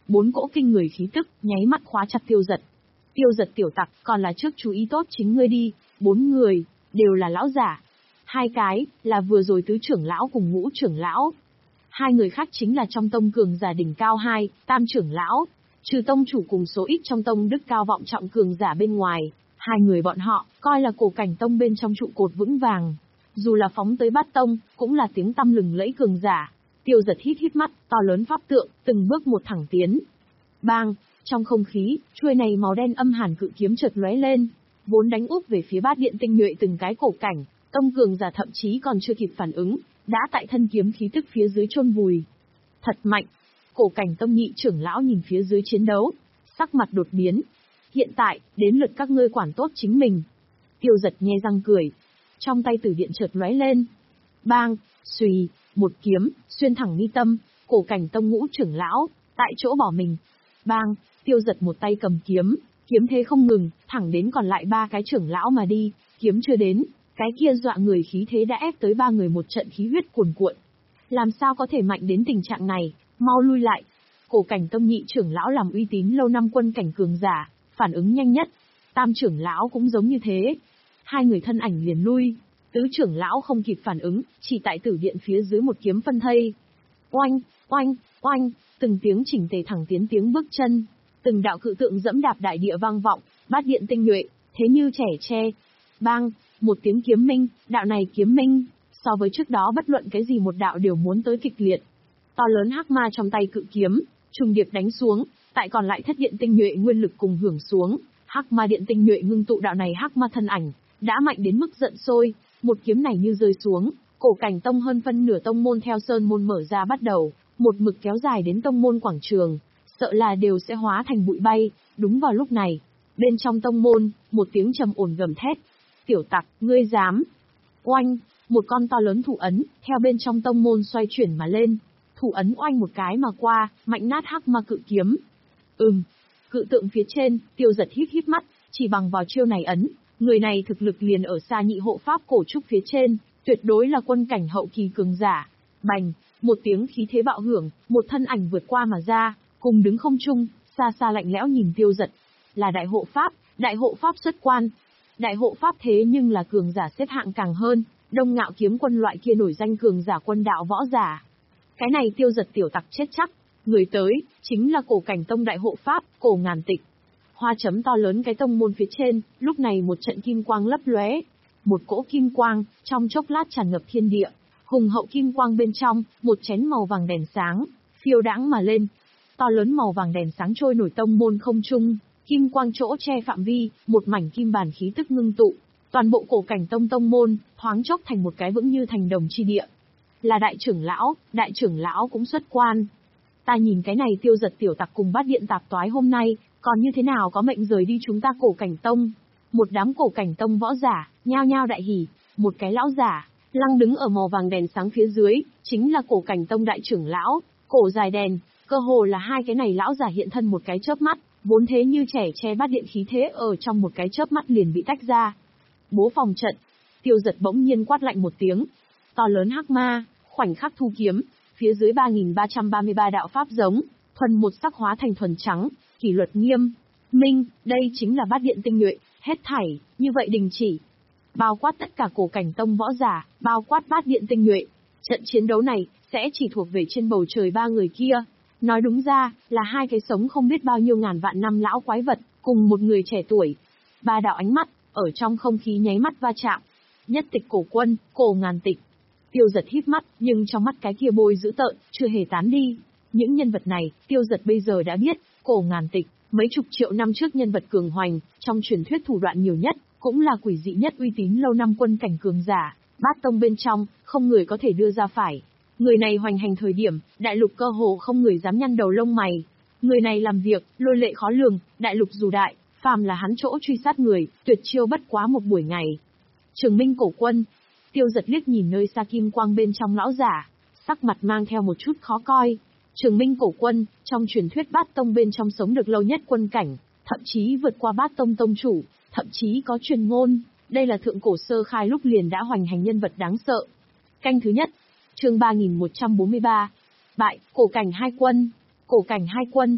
Bốn cỗ kinh người khí tức, nháy mắt khóa chặt Tiêu Giật. Tiêu Giật tiểu tặc, còn là trước chú ý tốt chính ngươi đi, bốn người, đều là lão giả. Hai cái, là vừa rồi tứ trưởng lão cùng ngũ trưởng lão. Hai người khác chính là trong tông cường giả đỉnh cao hai, tam trưởng lão. Trừ tông chủ cùng số ít trong tông đức cao vọng trọng cường giả bên ngoài, hai người bọn họ, coi là cổ cảnh tông bên trong trụ cột vững vàng. Dù là phóng tới bát tông, cũng là tiếng tăm lừng lẫy cường giả. Tiêu Giật hít hít mắt, to lớn pháp tượng, từng bước một thẳng tiến. Bang, trong không khí, chuôi này màu đen âm hàn cự kiếm chợt lóe lên, vốn đánh úp về phía bát điện tinh nhuệ từng cái cổ cảnh, tông cường giả thậm chí còn chưa kịp phản ứng, đã tại thân kiếm khí tức phía dưới chôn vùi. Thật mạnh. Cổ cảnh tông nhị trưởng lão nhìn phía dưới chiến đấu, sắc mặt đột biến. Hiện tại, đến lượt các ngươi quản tốt chính mình. Tiêu Giật nhe răng cười. Trong tay tử điện chợt lóe lên. Bang, xùy, một kiếm, xuyên thẳng mi tâm, cổ cảnh tông ngũ trưởng lão, tại chỗ bỏ mình. Bang, Tiêu Giật một tay cầm kiếm, kiếm thế không ngừng, thẳng đến còn lại ba cái trưởng lão mà đi, kiếm chưa đến, cái kia dọa người khí thế đã ép tới ba người một trận khí huyết cuồn cuộn. Làm sao có thể mạnh đến tình trạng này, mau lui lại. Cổ cảnh tông nhị trưởng lão làm uy tín lâu năm quân cảnh cường giả, phản ứng nhanh nhất. Tam trưởng lão cũng giống như thế. Hai người thân ảnh liền lui, tứ trưởng lão không kịp phản ứng, chỉ tại tử điện phía dưới một kiếm phân thây. Oanh, oanh, oanh, từng tiếng chỉnh tề thẳng tiến tiếng bước chân, từng đạo cự tượng dẫm đạp đại địa vang vọng, bát điện tinh nhuệ, thế như trẻ tre. Bang, một tiếng kiếm minh, đạo này kiếm minh, so với trước đó bất luận cái gì một đạo đều muốn tới kịch liệt. To lớn hắc ma trong tay cự kiếm, trùng điệp đánh xuống, tại còn lại thất điện tinh nhuệ nguyên lực cùng hưởng xuống, hắc ma điện tinh nhuệ ngưng tụ đạo này hắc ma thân ảnh, đã mạnh đến mức giận sôi, một kiếm này như rơi xuống, cổ cảnh tông hơn phân nửa tông môn theo sơn môn mở ra bắt đầu, một mực kéo dài đến tông môn quảng trường, sợ là đều sẽ hóa thành bụi bay. Đúng vào lúc này, bên trong tông môn, một tiếng trầm ổn gầm thét. Tiểu tặc, ngươi dám? Oanh, một con to lớn thủ ấn, theo bên trong tông môn xoay chuyển mà lên. Thủ ấn oanh một cái mà qua, mạnh nát hắc ma cự kiếm. Ừm, cự tượng phía trên, Tiêu Giật hít hít mắt, chỉ bằng vào chiêu này ấn, người này thực lực liền ở xa nhị hộ pháp cổ trúc phía trên, tuyệt đối là quân cảnh hậu kỳ cường giả. Bành, một tiếng khí thế bạo hưởng, một thân ảnh vượt qua mà ra, cùng đứng không trung, xa xa lạnh lẽo nhìn Tiêu Giật. Là đại hộ pháp, đại hộ pháp xuất quan. Đại hộ pháp thế nhưng là cường giả xếp hạng càng hơn, Đông Ngạo kiếm quân loại kia nổi danh cường giả quân đạo võ giả. Cái này Tiêu Giật tiểu tặc chết chắc, người tới, chính là cổ cảnh tông đại hộ pháp, cổ ngàn tịch. Hoa chấm to lớn cái tông môn phía trên, lúc này một trận kim quang lấp lóe. Một cỗ kim quang, trong chốc lát tràn ngập thiên địa. Hùng hậu kim quang bên trong, một chén màu vàng đèn sáng, phiêu đãng mà lên. To lớn màu vàng đèn sáng trôi nổi tông môn không trung, kim quang chỗ che phạm vi, một mảnh kim bản khí tức ngưng tụ. Toàn bộ cổ cảnh tông tông môn, thoáng chốc thành một cái vững như thành đồng chi địa. Là đại trưởng lão, đại trưởng lão cũng xuất quan. Ta nhìn cái này Tiêu Giật tiểu tặc cùng bát điện tạp toái hôm nay, còn như thế nào có mệnh rời đi chúng ta cổ cảnh tông. Một đám cổ cảnh tông võ giả, nhao nhao đại hỉ, một cái lão giả, lăng đứng ở màu vàng đèn sáng phía dưới, chính là cổ cảnh tông đại trưởng lão, cổ dài đèn, cơ hồ là hai cái này lão giả hiện thân một cái chớp mắt, vốn thế như trẻ che bát điện khí thế ở trong một cái chớp mắt liền bị tách ra. Bố phòng trận, Tiêu Giật bỗng nhiên quát lạnh một tiếng, to lớn hắc ma, khoảnh khắc thu kiếm, phía dưới ba nghìn ba trăm ba mươi ba đạo pháp giống, thuần một sắc hóa thành thuần trắng, kỷ luật nghiêm, minh, đây chính là bát điện tinh nhuệ, hết thảy, như vậy đình chỉ. Bao quát tất cả cổ cảnh tông võ giả, bao quát bát điện tinh nhuệ. Trận chiến đấu này, sẽ chỉ thuộc về trên bầu trời ba người kia. Nói đúng ra, là hai cái sống không biết bao nhiêu ngàn vạn năm lão quái vật, cùng một người trẻ tuổi. Ba đạo ánh mắt, ở trong không khí nháy mắt va chạm. Nhất tịch cổ quân, cổ ngàn tịch. Tiêu Giật híp mắt, nhưng trong mắt cái kia bôi dữ tợn, chưa hề tán đi. Những nhân vật này, Tiêu Giật bây giờ đã biết, cổ ngàn tịch, mấy chục triệu năm trước nhân vật cường hoành, trong truyền thuyết thủ đoạn nhiều nhất, cũng là quỷ dị nhất uy tín lâu năm quân cảnh cường giả, bát tông bên trong, không người có thể đưa ra phải. Người này hoành hành thời điểm, đại lục cơ hồ không người dám nhăn đầu lông mày. Người này làm việc, lôi lệ khó lường, đại lục dù đại, phàm là hắn chỗ truy sát người, tuyệt chiêu bất quá một buổi ngày. Trường Minh cổ quân, Tiêu Giật liếc nhìn nơi xa kim quang bên trong lão giả, sắc mặt mang theo một chút khó coi. Trường Minh cổ quân, trong truyền thuyết bát tông bên trong sống được lâu nhất quân cảnh, thậm chí vượt qua bát tông tông chủ, thậm chí có truyền ngôn, đây là thượng cổ sơ khai lúc liền đã hoành hành nhân vật đáng sợ. Canh thứ nhất, chương ba nghìn một trăm bốn mươi ba, bại, cổ cảnh hai quân, cổ cảnh hai quân,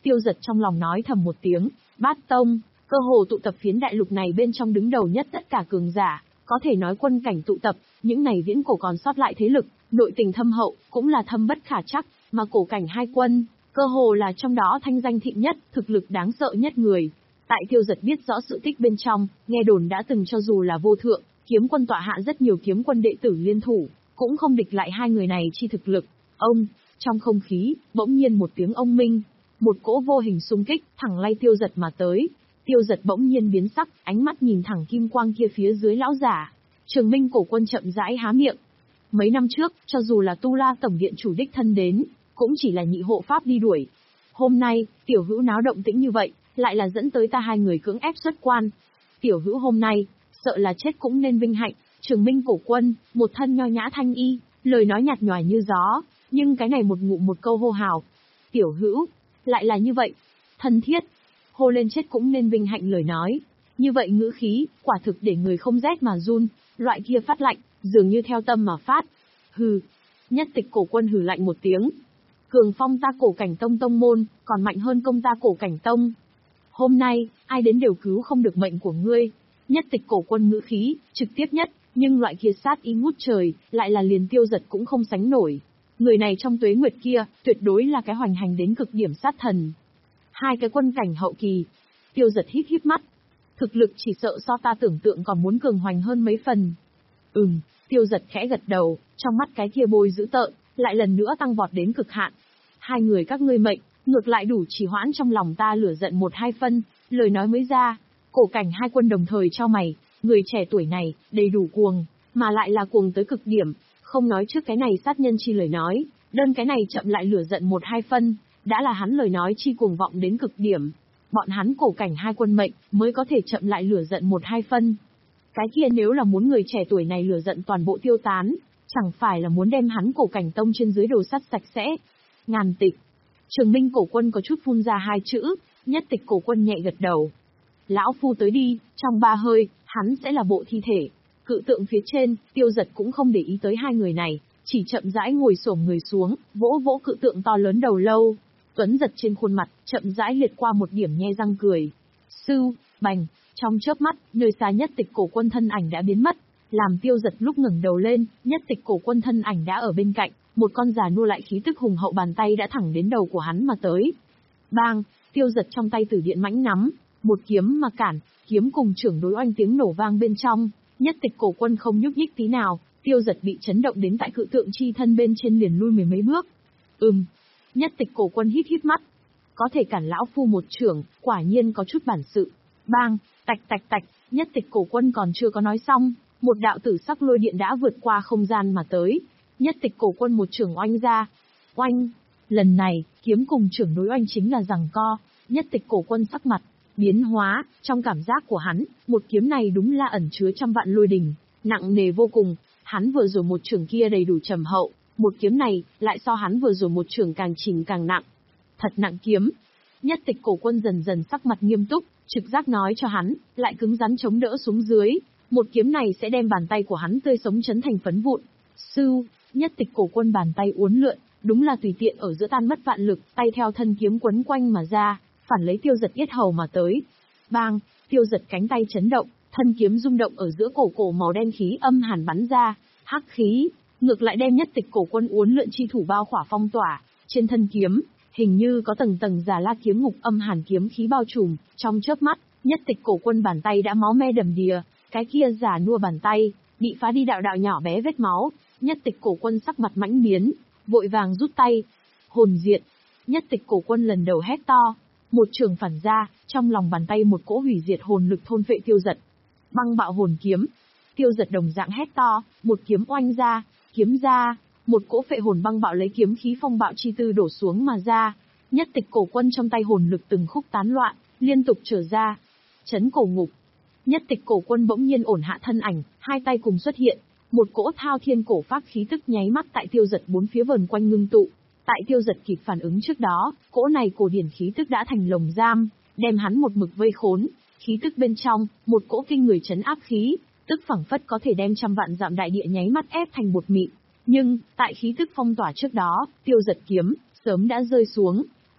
Tiêu Giật trong lòng nói thầm một tiếng, Bát Tông, cơ hồ tụ tập phiến đại lục này bên trong đứng đầu nhất tất cả cường giả, có thể nói quân cảnh tụ tập, những này viễn cổ còn sót lại thế lực, nội tình thâm hậu, cũng là thâm bất khả trắc, mà cổ cảnh hai quân, cơ hồ là trong đó thanh danh thịnh nhất, thực lực đáng sợ nhất người. Tại Tiêu Giật biết rõ sự tích bên trong, nghe đồn đã từng cho dù là vô thượng, kiếm quân tọa hạ rất nhiều kiếm quân đệ tử liên thủ, cũng không địch lại hai người này chi thực lực. Ông, trong không khí, bỗng nhiên một tiếng ông minh, một cỗ vô hình xung kích, thẳng lay Tiêu Giật mà tới. Tiêu Giật bỗng nhiên biến sắc, ánh mắt nhìn thẳng kim quang kia phía dưới lão giả. Trường Minh cổ quân chậm rãi há miệng. Mấy năm trước, cho dù là Tu La tổng điện chủ đích thân đến, cũng chỉ là nhị hộ pháp đi đuổi. Hôm nay, tiểu hữu náo động tĩnh như vậy, lại là dẫn tới ta hai người cưỡng ép xuất quan. Tiểu hữu hôm nay, sợ là chết cũng nên vinh hạnh. Trường Minh cổ quân, một thân nho nhã thanh y, lời nói nhạt nhòa như gió, nhưng cái này một ngụm một câu hô hào. Tiểu hữu, lại là như vậy, thân thiết, hô lên chết cũng nên vinh hạnh lời nói. Như vậy ngữ khí, quả thực để người không rét mà run, loại kia phát lạnh, dường như theo tâm mà phát. Hừ, Nhất Tịch cổ quân hừ lạnh một tiếng. Cường phong ta cổ cảnh tông tông môn, còn mạnh hơn công ta cổ cảnh tông. Hôm nay, ai đến đều cứu không được mệnh của ngươi. Nhất Tịch cổ quân ngữ khí, trực tiếp nhất, nhưng loại kia sát ý ngút trời, lại là liền Tiêu Giật cũng không sánh nổi. Người này trong tuế nguyệt kia, tuyệt đối là cái hoành hành đến cực điểm sát thần. Hai cái quân cảnh hậu kỳ. Tiêu Giật híp híp mắt. Thực lực chỉ sợ so ta tưởng tượng còn muốn cường hoành hơn mấy phần. Ừm, Tiêu Giật khẽ gật đầu, trong mắt cái kia bôi dữ tợn, lại lần nữa tăng vọt đến cực hạn. Hai người các ngươi mệnh, ngược lại đủ trì hoãn trong lòng ta lửa giận một hai phân, lời nói mới ra. Cổ cảnh hai quân đồng thời cho mày, người trẻ tuổi này, đầy đủ cuồng, mà lại là cuồng tới cực điểm, không nói trước cái này sát nhân chi lời nói, đơn cái này chậm lại lửa giận một hai phân, đã là hắn lời nói chi cuồng vọng đến cực điểm. Bọn hắn cổ cảnh hai quân mệnh, mới có thể chậm lại lửa giận một hai phân. Cái kia nếu là muốn người trẻ tuổi này lửa giận toàn bộ tiêu tán, chẳng phải là muốn đem hắn cổ cảnh tông trên dưới đồ sắt sạch sẽ. Ngàn tịch. Trường Minh cổ quân có chút phun ra hai chữ, Nhất Tịch cổ quân nhẹ gật đầu. Lão phu tới đi, trong ba hơi, hắn sẽ là bộ thi thể. Cự tượng phía trên, Tiêu Giật cũng không để ý tới hai người này, chỉ chậm rãi ngồi xổm người xuống, vỗ vỗ cự tượng to lớn đầu lâu. Tuấn Giật trên khuôn mặt, chậm rãi liệt qua một điểm nhe răng cười. Sưu, bành, trong chớp mắt, nơi xa Nhất Tịch cổ quân thân ảnh đã biến mất. Làm Tiêu Giật lúc ngẩng đầu lên, Nhất Tịch cổ quân thân ảnh đã ở bên cạnh, một con già nua lại khí tức hùng hậu bàn tay đã thẳng đến đầu của hắn mà tới. Bang, Tiêu Giật trong tay tử điện mãnh nắm, một kiếm mà cản, kiếm cùng trưởng đối oanh tiếng nổ vang bên trong, Nhất Tịch cổ quân không nhúc nhích tí nào, Tiêu Giật bị chấn động đến tại cự tượng chi thân bên trên liền lui mười mấy bước. Ừm, Nhất Tịch cổ quân hít hít mắt. Có thể cản lão phu một trưởng, quả nhiên có chút bản sự. Bang, tạch tạch tạch, Nhất Tịch cổ quân còn chưa có nói xong, một đạo tử sắc lôi điện đã vượt qua không gian mà tới. Nhất Tịch cổ quân một trưởng oanh ra. Oanh, lần này, kiếm cùng trưởng đối oanh chính là giằng co, Nhất Tịch cổ quân sắc mặt biến hóa, trong cảm giác của hắn, một kiếm này đúng là ẩn chứa trăm vạn lôi đình, nặng nề vô cùng. Hắn vừa rồi một trưởng kia đầy đủ trầm hậu, một kiếm này lại so hắn vừa rồi một trưởng càng chỉnh càng nặng. Thật nặng kiếm. Nhất Tịch cổ quân dần dần sắc mặt nghiêm túc, trực giác nói cho hắn, lại cứng rắn chống đỡ xuống dưới, một kiếm này sẽ đem bàn tay của hắn tươi sống chấn thành phấn vụn. Sưu, Nhất Tịch cổ quân bàn tay uốn lượn, đúng là tùy tiện ở giữa tan mất vạn lực, tay theo thân kiếm quấn quanh mà ra, phản lấy Tiêu Giật yết hầu mà tới. Bang, Tiêu Giật cánh tay chấn động, thân kiếm rung động ở giữa cổ cổ màu đen khí âm hàn bắn ra, hắc khí, ngược lại đem Nhất Tịch cổ quân uốn lượn chi thủ bao khỏa phong tỏa, trên thân kiếm, hình như có tầng tầng Già La kiếm ngục âm hàn kiếm khí bao trùm, trong chớp mắt, Nhất Tịch cổ quân bàn tay đã máu me đầm đìa, cái kia giả nua bàn tay, bị phá đi đạo đạo nhỏ bé vết máu, Nhất Tịch cổ quân sắc mặt mãnh biến, vội vàng rút tay. Hồn diệt. Nhất Tịch cổ quân lần đầu hét to, một trường phản ra, trong lòng bàn tay một cỗ hủy diệt hồn lực thôn phệ Tiêu Giật. Băng bạo hồn kiếm. Tiêu Giật đồng dạng hét to, một kiếm oanh ra, kiếm ra, một cỗ phệ hồn băng bạo lấy kiếm khí phong bạo chi tư đổ xuống mà ra. Nhất Tịch cổ quân trong tay hồn lực từng khúc tán loạn, liên tục trở ra. Chấn cổ ngục. Nhất Tịch cổ quân bỗng nhiên ổn hạ thân ảnh, hai tay cùng xuất hiện, một cỗ thao thiên cổ pháp khí tức nháy mắt tại Tiêu Giật bốn phía vần quanh ngưng tụ. Tại Tiêu Giật kịp phản ứng trước đó, cỗ này cổ điển khí tức đã thành lồng giam, đem hắn một mực vây khốn. Khí tức bên trong, một cỗ kinh người chấn áp khí, tức phẳng phất có thể đem trăm vạn dặm đại địa nháy mắt ép thành bột mịn. Nhưng, tại khí tức phong tỏa trước đó, Tiêu Giật kiếm sớm đã rơi xuống.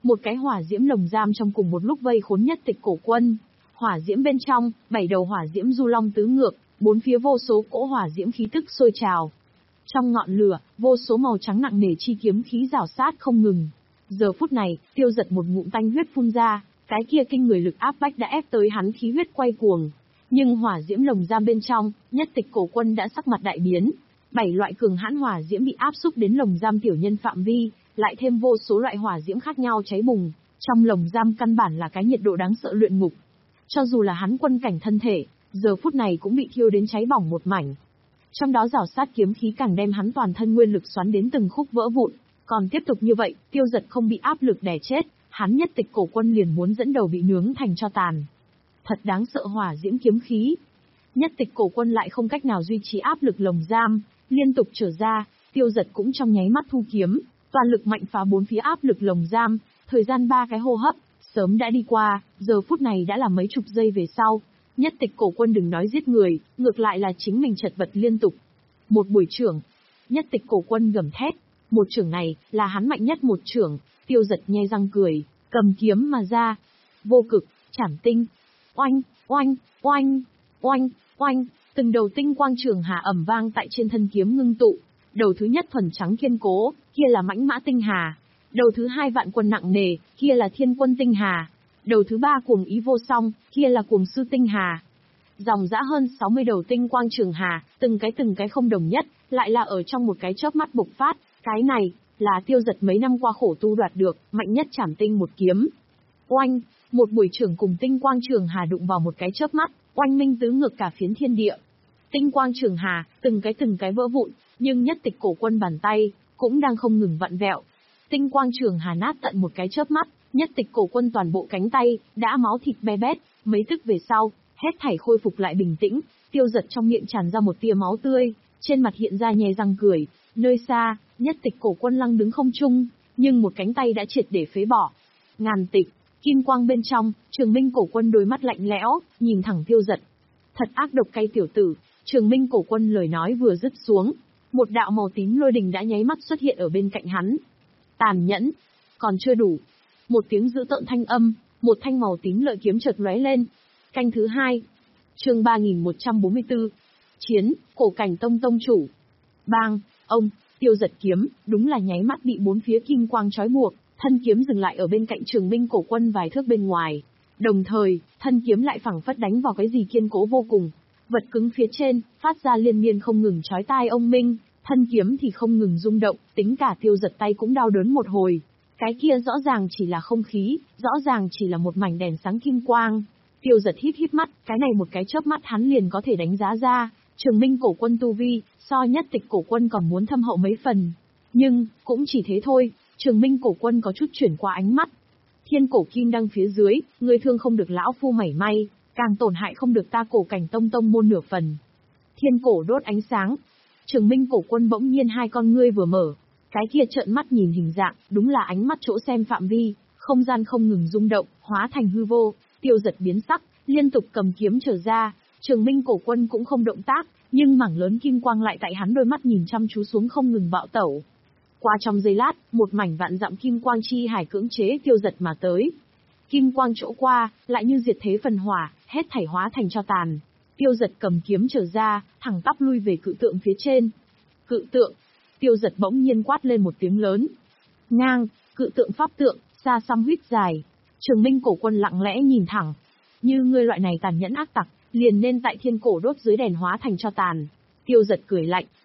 Một cái hỏa diễm lồng giam trong cùng một lúc vây khốn Nhất Tịch Cổ Quân. Hỏa diễm bên trong, bảy đầu hỏa diễm du long tứ ngược, bốn phía vô số cỗ hỏa diễm khí tức sôi trào. Trong ngọn lửa, vô số màu trắng nặng nề chi kiếm khí rảo sát không ngừng. Giờ phút này, Tiêu Dật một ngụm tanh huyết phun ra, cái kia kinh người lực áp bách đã ép tới hắn khí huyết quay cuồng. Nhưng hỏa diễm lồng giam bên trong, Nhất Tịch Cổ Quân đã sắc mặt đại biến. Bảy loại cường hãn hỏa diễm bị áp xúc đến lồng giam tiểu nhân phạm vi, lại thêm vô số loại hỏa diễm khác nhau cháy bùng. Trong lồng giam căn bản là cái nhiệt độ đáng sợ luyện ngục. Cho dù là hắn quân cảnh thân thể, giờ phút này cũng bị thiêu đến cháy bỏng một mảnh. Trong đó rảo sát kiếm khí càng đem hắn toàn thân nguyên lực xoắn đến từng khúc vỡ vụn. Còn tiếp tục như vậy, Tiêu Dật không bị áp lực đè chết, hắn Nhất Tịch Cổ Quân liền muốn dẫn đầu bị nướng thành tro tàn. Thật đáng sợ hỏa diễm kiếm khí. Nhất Tịch Cổ Quân lại không cách nào duy trì áp lực lồng giam, liên tục trở ra, Tiêu Dật cũng trong nháy mắt thu kiếm, toàn lực mạnh phá bốn phía áp lực lồng giam, thời gian ba cái hô hấp, sớm đã đi qua, giờ phút này đã là mấy chục giây về sau. Nhất Tịch Cổ Quân đừng nói giết người, ngược lại là chính mình chật vật liên tục. Một buổi trưởng, Nhất Tịch Cổ Quân gầm thét, một trưởng này, là hắn mạnh nhất một trưởng, Tiêu Dật nhe răng cười, cầm kiếm mà ra. Vô cực, chảm tinh, oanh, oanh, oanh, oanh, oanh, từng đầu tinh quang trường hà ầm vang tại trên thân kiếm ngưng tụ. Đầu thứ nhất thuần trắng kiên cố, kia là mãnh mã tinh hà. Đầu thứ hai vạn quân nặng nề, kia là thiên quân tinh hà. Đầu thứ ba cuồng ý vô song, kia là cuồng sư tinh hà. Dòng dã hơn sáu mươi đầu tinh quang trường hà, từng cái từng cái không đồng nhất, lại là ở trong một cái chớp mắt bộc phát. Cái này, là Tiêu Dật mấy năm qua khổ tu đoạt được, mạnh nhất chảm tinh một kiếm. Oanh, một buổi trưởng cùng tinh quang trường hà đụng vào một cái chớp mắt, oanh minh tứ ngược cả phiến thiên địa. Tinh quang trường hà, từng cái từng cái vỡ vụn, nhưng Nhất Tịch Cổ Quân bàn tay, cũng đang không ngừng vặn vẹo. Tinh quang trường hà nát tận một cái chớp mắt, Nhất Tịch Cổ Quân toàn bộ cánh tay, đã máu thịt be bét, mấy tức về sau, hết thảy khôi phục lại bình tĩnh, Tiêu Dật trong miệng tràn ra một tia máu tươi, trên mặt hiện ra nhe răng cười, nơi xa, Nhất Tịch Cổ Quân lăng đứng không trung, nhưng một cánh tay đã triệt để phế bỏ. Ngàn tịch, kim quang bên trong, Trường Minh Cổ Quân đôi mắt lạnh lẽo, nhìn thẳng Tiêu Dật. Thật ác độc cay tiểu tử, Trường Minh Cổ Quân lời nói vừa dứt xuống, một đạo màu tím lôi đình đã nháy mắt xuất hiện ở bên cạnh hắn. Tàn nhẫn, còn chưa đủ. Một tiếng dữ tợn thanh âm, một thanh màu tím lợi kiếm chợt lóe lên. Canh thứ hai. Chương ba nghìn một trăm bốn mươi tư. Chiến, Cổ Cảnh Tông tông chủ. Bang, ông, Tiêu Dật kiếm, đúng là nháy mắt bị bốn phía kim quang trói buộc, thân kiếm dừng lại ở bên cạnh Trường Minh Cổ Quân vài thước bên ngoài. Đồng thời, thân kiếm lại phẳng phất đánh vào cái gì kiên cố vô cùng. Vật cứng phía trên, phát ra liên miên không ngừng chói tai ông minh, thân kiếm thì không ngừng rung động, tính cả Tiêu Dật tay cũng đau đớn một hồi. Cái kia rõ ràng chỉ là không khí, rõ ràng chỉ là một mảnh đèn sáng kim quang. Tiêu Dật híp híp mắt, cái này một cái chớp mắt hắn liền có thể đánh giá ra, Trường Minh Cổ Quân tu vi, so Nhất Tịch Cổ Quân còn muốn thâm hậu mấy phần. Nhưng, cũng chỉ thế thôi, Trường Minh Cổ Quân có chút chuyển qua ánh mắt. Thiên cổ kim đăng phía dưới, người thương không được lão phu mảy may, càng tổn hại không được ta Cổ Cảnh Tông tông môn nửa phần. Thiên cổ đốt ánh sáng. Trường Minh Cổ Quân bỗng nhiên hai con ngươi vừa mở, cái kia trợn mắt nhìn hình dạng, đúng là ánh mắt chỗ xem phạm vi, không gian không ngừng rung động, hóa thành hư vô. Tiêu Dật biến sắc, liên tục cầm kiếm trở ra, Trường Minh Cổ Quân cũng không động tác, nhưng mảng lớn kim quang lại tại hắn đôi mắt nhìn chăm chú xuống không ngừng bạo tẩu. Qua trong giây lát, một mảnh vạn dặm kim quang chi hải cưỡng chế Tiêu Dật mà tới. Kim quang chỗ qua, lại như diệt thế phần hỏa, hết thảy hóa thành tro tàn. Tiêu Dật cầm kiếm trở ra, thẳng tắp lui về cự tượng phía trên. Cự tượng. Tiêu Dật bỗng nhiên quát lên một tiếng lớn. Ngang, cự tượng pháp tượng, xa xăm huýt dài. Trường Minh Cổ Quân lặng lẽ nhìn thẳng. Như ngươi loại này tàn nhẫn ác tặc, liền nên tại thiên cổ đốt dưới đèn hóa thành tro tàn. Tiêu Dật cười lạnh,